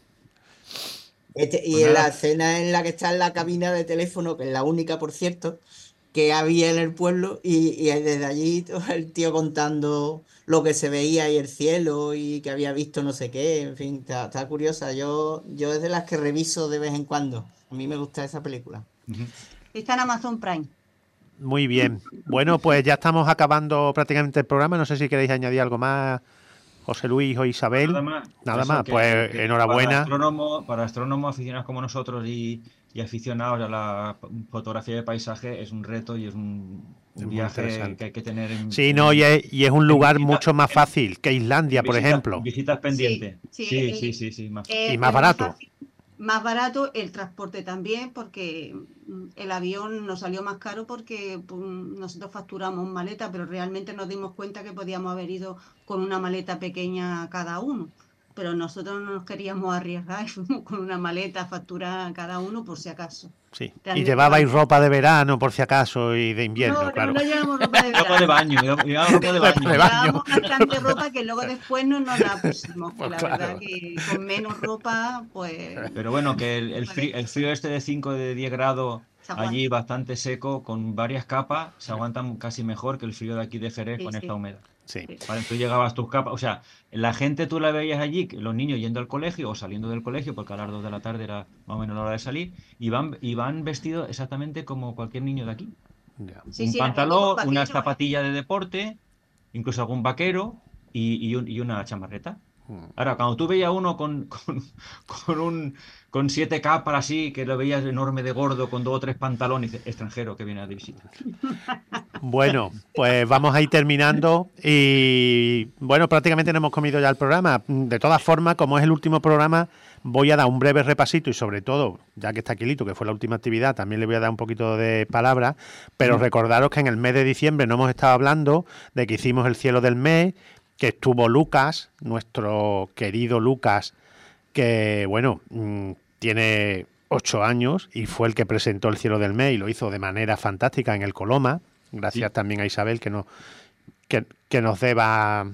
Este- y
Pues
en
nada.
la escena en la que está en la cabina de teléfono, que es la única, por cierto, que había en el pueblo, y, y desde allí todo el tío contando lo que se veía y el cielo y que había visto no sé qué, en fin, está, está curiosa. Yo, yo es de las que reviso de vez en cuando. A mí me gusta esa película.
Ujú.
Está en Amazon Prime.
muy bien. Bueno, pues ya estamos acabando prácticamente el programa. No sé si queréis añadir algo más, José Luis o Isabel.
Nada más.
Nada
Eso
más,
que-
pues
que
enhorabuena.
Para astrónomos, para astrónomos aficionados como nosotros y, y aficionados a la fotografía de paisaje, es un reto y es un, un
Es muy
viaje
interesante.
que hay que tener en,
Sí,
en-
no, y es, y es un lugar
visita-
mucho más
en-
fácil que Islandia, por
visitas-
ejemplo.
Visitas pendientes.
Sí,
Sí,
sí,
sí,
eh,
sí, sí, más.
Eh,
Y más
es
barato.
fácil, más barato el transporte también, porque mm, el avión nos salió más caro porque pues, nosotros facturamos maleta, pero realmente nos dimos cuenta que podíamos haber ido con una maleta pequeña cada uno. Pero nosotros no nos queríamos arriesgar y fuimos con una maleta facturada cada uno por si acaso.
Sí. Y
Realmente
llevabais
vale.
ropa de verano, por si acaso, y de invierno,
no,
claro.
no, no llevamos ropa de
Ropa de
verano.
baño, llevaba- llevaba ropa de baño.
De baño.
Llevábamos bastante ropa que luego después no nos la pusimos.
Pues
la
claro.
verdad que con menos ropa, pues
Pero bueno, que el, el frío, el frío este de cinco, de diez grados,
se aguanta.
allí bastante seco, con varias capas, se aguantan casi mejor que el frío de aquí de Jerez
Sí,
con
sí.
esta humedad.
Sí.
Vale, tú llegabas tus capas, o sea, la gente tú la veías allí, que los niños yendo al colegio o saliendo del colegio, porque a las dos de la tarde era más o menos la hora de salir, y van, y van vestidos exactamente como cualquier niño de aquí.
Ya.
Sí,
Un
sí, aquí llevo
pantalón,
vaquero,
unas
¿eh?
zapatillas de deporte, incluso algún vaquero y, y un- y una chamarreta. Ahora, cuando tú veías uno con, con, con un con siete capas así, que lo veías enorme de gordo, con dos o tres pantalones, dices, extranjero que viene de visita.
Bueno, pues vamos a ir terminando y bueno, prácticamente no hemos comido ya el programa. De todas formas, como es el último programa, voy a dar un breve repasito y sobre todo, ya que está aquí Lito, que fue la última actividad, también le voy a dar un poquito de palabra, pero recordaros que en el mes de diciembre no hemos estado hablando de que hicimos el cielo del mes, que estuvo Lucas, nuestro querido Lucas, que bueno, mmm, tiene ocho años y fue el que presentó el cielo del mes y lo hizo de manera fantástica en el Coloma. Gracias
Sí.
también a Isabel que nos, que, que nos deba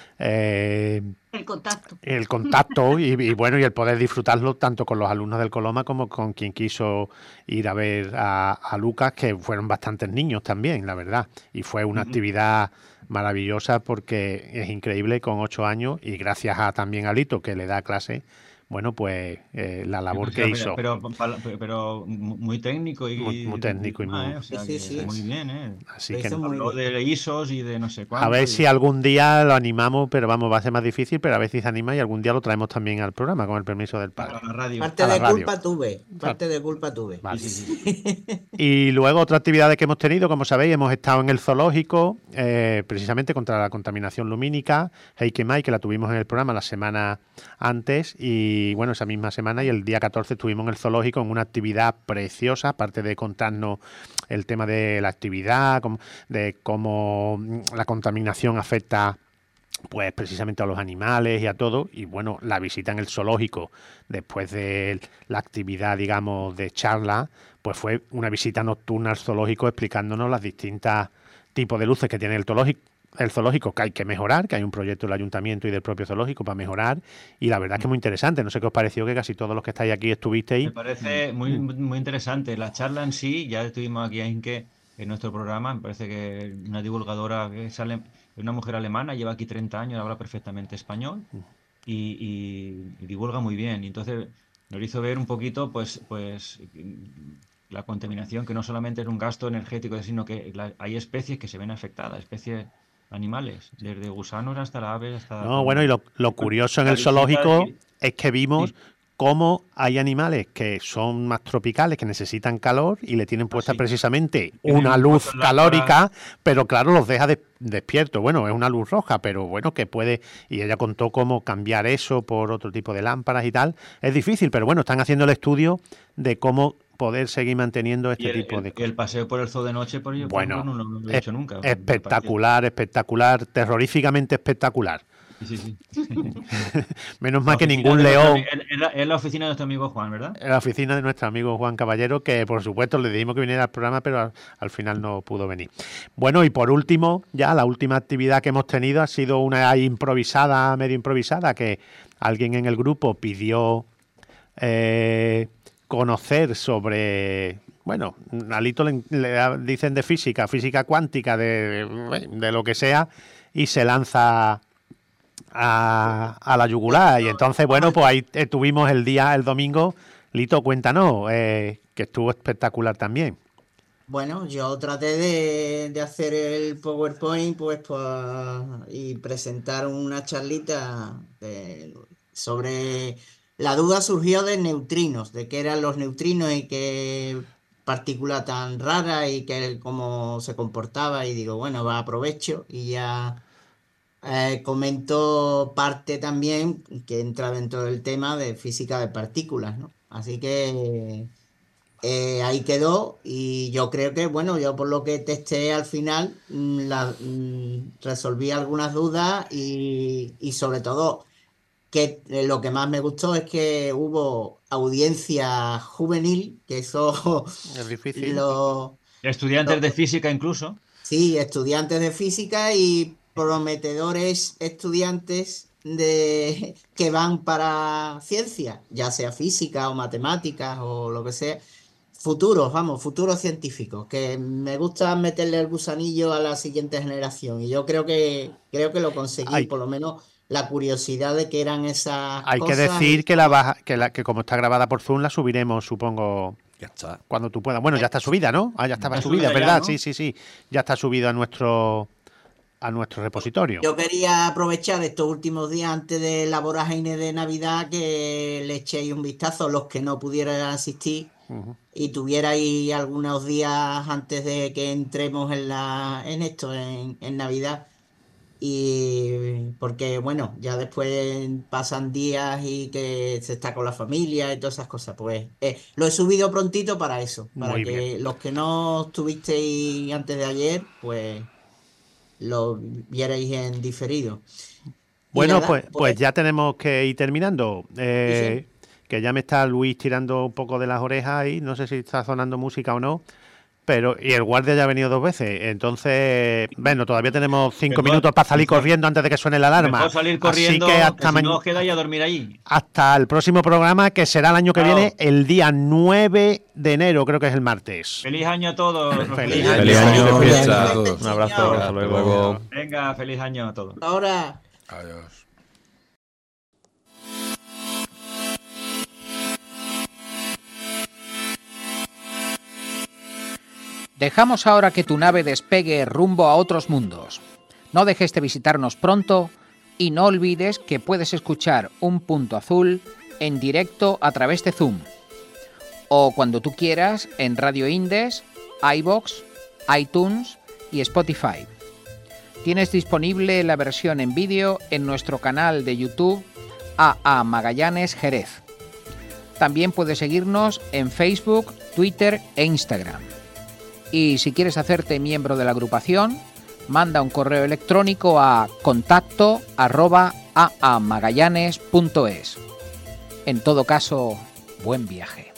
eh,
El contacto.
el contacto y, y bueno y el poder disfrutarlo tanto con los alumnos del Coloma como con quien quiso ir a ver a, a Lucas, que fueron bastantes niños también, la verdad. Y fue una
Ujú.
actividad maravillosa porque es increíble con ocho años y gracias a también a Lito que le da clase, bueno pues eh, la labor
O sea,
que
pero,
hizo,
pero, pero- pero muy técnico
muy, muy
y, y
técnico y
demás,
muy...
¿eh? O
Sí,
sea,
sí,
que
sí.
muy bien, ¿eh?
Así
Lo
que
hizo muy
Habló
bien.
de I S Os y de no sé
a
cuánto.
ver
y-
si algún día lo animamos, pero vamos, va a ser más difícil, pero a ver si se anima y algún día lo traemos también al programa, con el permiso del padre.
a la radio.
Parte
A la
de
radio.
culpa tuve, parte de culpa tuve.
Vale.
Sí, sí, sí.
Y luego otra actividades que hemos tenido, como sabéis, hemos estado en el zoológico, eh, precisamente contra la contaminación lumínica, Heike Mai, que la tuvimos en el programa la semana antes, y bueno, esa misma semana y el día catorce estuvimos en el zoológico en una actividad preciosa, aparte de contarnos el tema de la actividad, como- de cómo la contaminación afecta pues precisamente a los animales y a todo, y bueno, la visita en el zoológico después de la actividad, digamos, de charla, pues fue una visita nocturna al zoológico explicándonos las distintas tipos de luces que tiene el zoológico, el zoológico, que hay que mejorar, que hay un proyecto del ayuntamiento y del propio zoológico para mejorar, y la verdad es que es muy interesante. No sé qué os pareció, que casi todos los que estáis aquí estuvisteis.
Me parece muy, muy interesante. La charla en sí, ya estuvimos aquí en que en nuestro programa, me parece que una divulgadora que sale, una mujer alemana, lleva aquí treinta años, habla perfectamente español y, y- y divulga muy bien. Y entonces nos hizo ver un poquito, pues, pues la contaminación, que no solamente es un gasto energético, sino que la- hay especies que se ven afectadas, especies animales, desde gusanos hasta las aves, hasta
No,
todo.
bueno, y lo, lo
Y con
curioso en
la
el
visita
zoológico
de-
es que vimos
Sí.
cómo hay animales que son más tropicales, que necesitan calor y le tienen puesta
sí.
precisamente
Tienen
una luz
puestas
calórica, pero claro, los deja de- despiertos. Bueno, es una luz roja, pero bueno, que puede... Y ella contó cómo cambiar eso por otro tipo de lámparas y tal. Es difícil, pero bueno, están haciendo el estudio de cómo poder seguir manteniendo
Y
este
el,
tipo
el-
de
el
cosas.
paseo por el zoo de noche, por, yo, por ejemplo,
Bueno,
no, lo no lo he
es-
hecho nunca. O sea, me parece-
espectacular, espectacular, terroríficamente espectacular.
Sí, sí.
Menos
La
mal que
oficina
ningún
de nuestro
león...
ami- Es es la, es la oficina de nuestro amigo Juan, ¿verdad?
En la oficina de nuestro amigo Juan Caballero, que por supuesto le dijimos que viniera al programa, pero al, al final no pudo venir. Bueno, y por último, ya la última actividad que hemos tenido ha sido una improvisada, medio improvisada, que alguien en el grupo pidió eh, conocer sobre... Bueno, a Lito le, le dicen de física, física cuántica, de, de lo que sea, y se lanza a, a la yugular. Y entonces, bueno, pues ahí eh, tuvimos el día, el domingo. Lito, cuéntanos, eh, que estuvo espectacular también.
Bueno, yo traté de, de hacer el PowerPoint pues, pa- y presentar una charlita de- sobre... La duda surgió de neutrinos, de qué eran los neutrinos y qué partícula tan rara y qué, cómo se comportaba. Y digo, bueno, va, aprovecho y ya eh, comento parte también que entra dentro del tema de física de partículas, ¿no? Así que... Eh, ahí quedó y yo creo que, bueno, yo por lo que testé al final, mm, la- mm, resolví algunas dudas y, y sobre todo que eh, lo que más me gustó es que hubo audiencia juvenil, que eso
Es difícil.
lo,
Estudiantes de
lo-
física incluso.
sí, estudiantes de física y prometedores estudiantes de que van para ciencia, ya sea física o matemáticas o lo que sea futuros, vamos, futuros científicos, que me gusta meterle el gusanillo a la siguiente generación. Y yo creo que creo que lo conseguí,
Hay,
por lo menos la curiosidad de qué eran esas
hay que
cosas.
decir
y-
que la baja, que, la, que como está grabada por Zoom, la subiremos, supongo,
Ya está.
cuando tú puedas. Bueno, ya está subida, ¿no? Ah, ya estaba
Está
subida,
subida ya,
¿verdad?
¿no?
Sí, sí, sí. Ya está subida a nuestro a nuestro repositorio.
Yo quería aprovechar estos últimos días antes de la vorágine de Navidad que le echéis un vistazo a los que no pudieran asistir
Ujú.
y tuvierais algunos días antes de que entremos en la en esto, en, en Navidad. Y porque, bueno, ya después pasan días y que se está con la familia y todas esas cosas. Pues eh, lo he subido prontito para eso, para
Muy
que
bien.
los que no estuvisteis antes de ayer, pues lo vierais en diferido. Y
Bueno,
nada,
pues,
pues
pues ya tenemos que ir terminando. Eh,
dije,
que ya me está Luis tirando un poco de las orejas y no sé si está sonando música o no. Pero, y el guardia ya ha venido dos veces. Entonces, bueno, todavía tenemos cinco
Mejor-
minutos para salir
mejor-
corriendo antes de que suene la alarma.
Mejor salir
Así
corriendo,
que
que
hasta,
si
ma-
no os quedáis a dormir allí.
hasta el próximo programa, que será el año que
Chao.
viene, el día nueve de enero, creo que es el martes.
Feliz año a todos.
Feliz
Feliz año,
Feliz
fiesta a
año.
todos.
Un abrazo,
Hasta
hasta
Hasta
luego.
luego.
Venga, feliz año a todos.
ahora.
Adiós.
Dejamos ahora que tu nave despegue rumbo a otros mundos. No dejes de visitarnos pronto y no olvides que puedes escuchar Un Punto Azul en directo a través de Zoom o cuando tú quieras en Radio Indes, iVoox, iTunes y Spotify. Tienes disponible la versión en vídeo en nuestro canal de YouTube A A Magallanes Jerez. También puedes seguirnos en Facebook, Twitter e Instagram. Y si quieres hacerte miembro de la agrupación, manda un correo electrónico a contacto arroba aamagallanes punto es. En todo caso, buen viaje.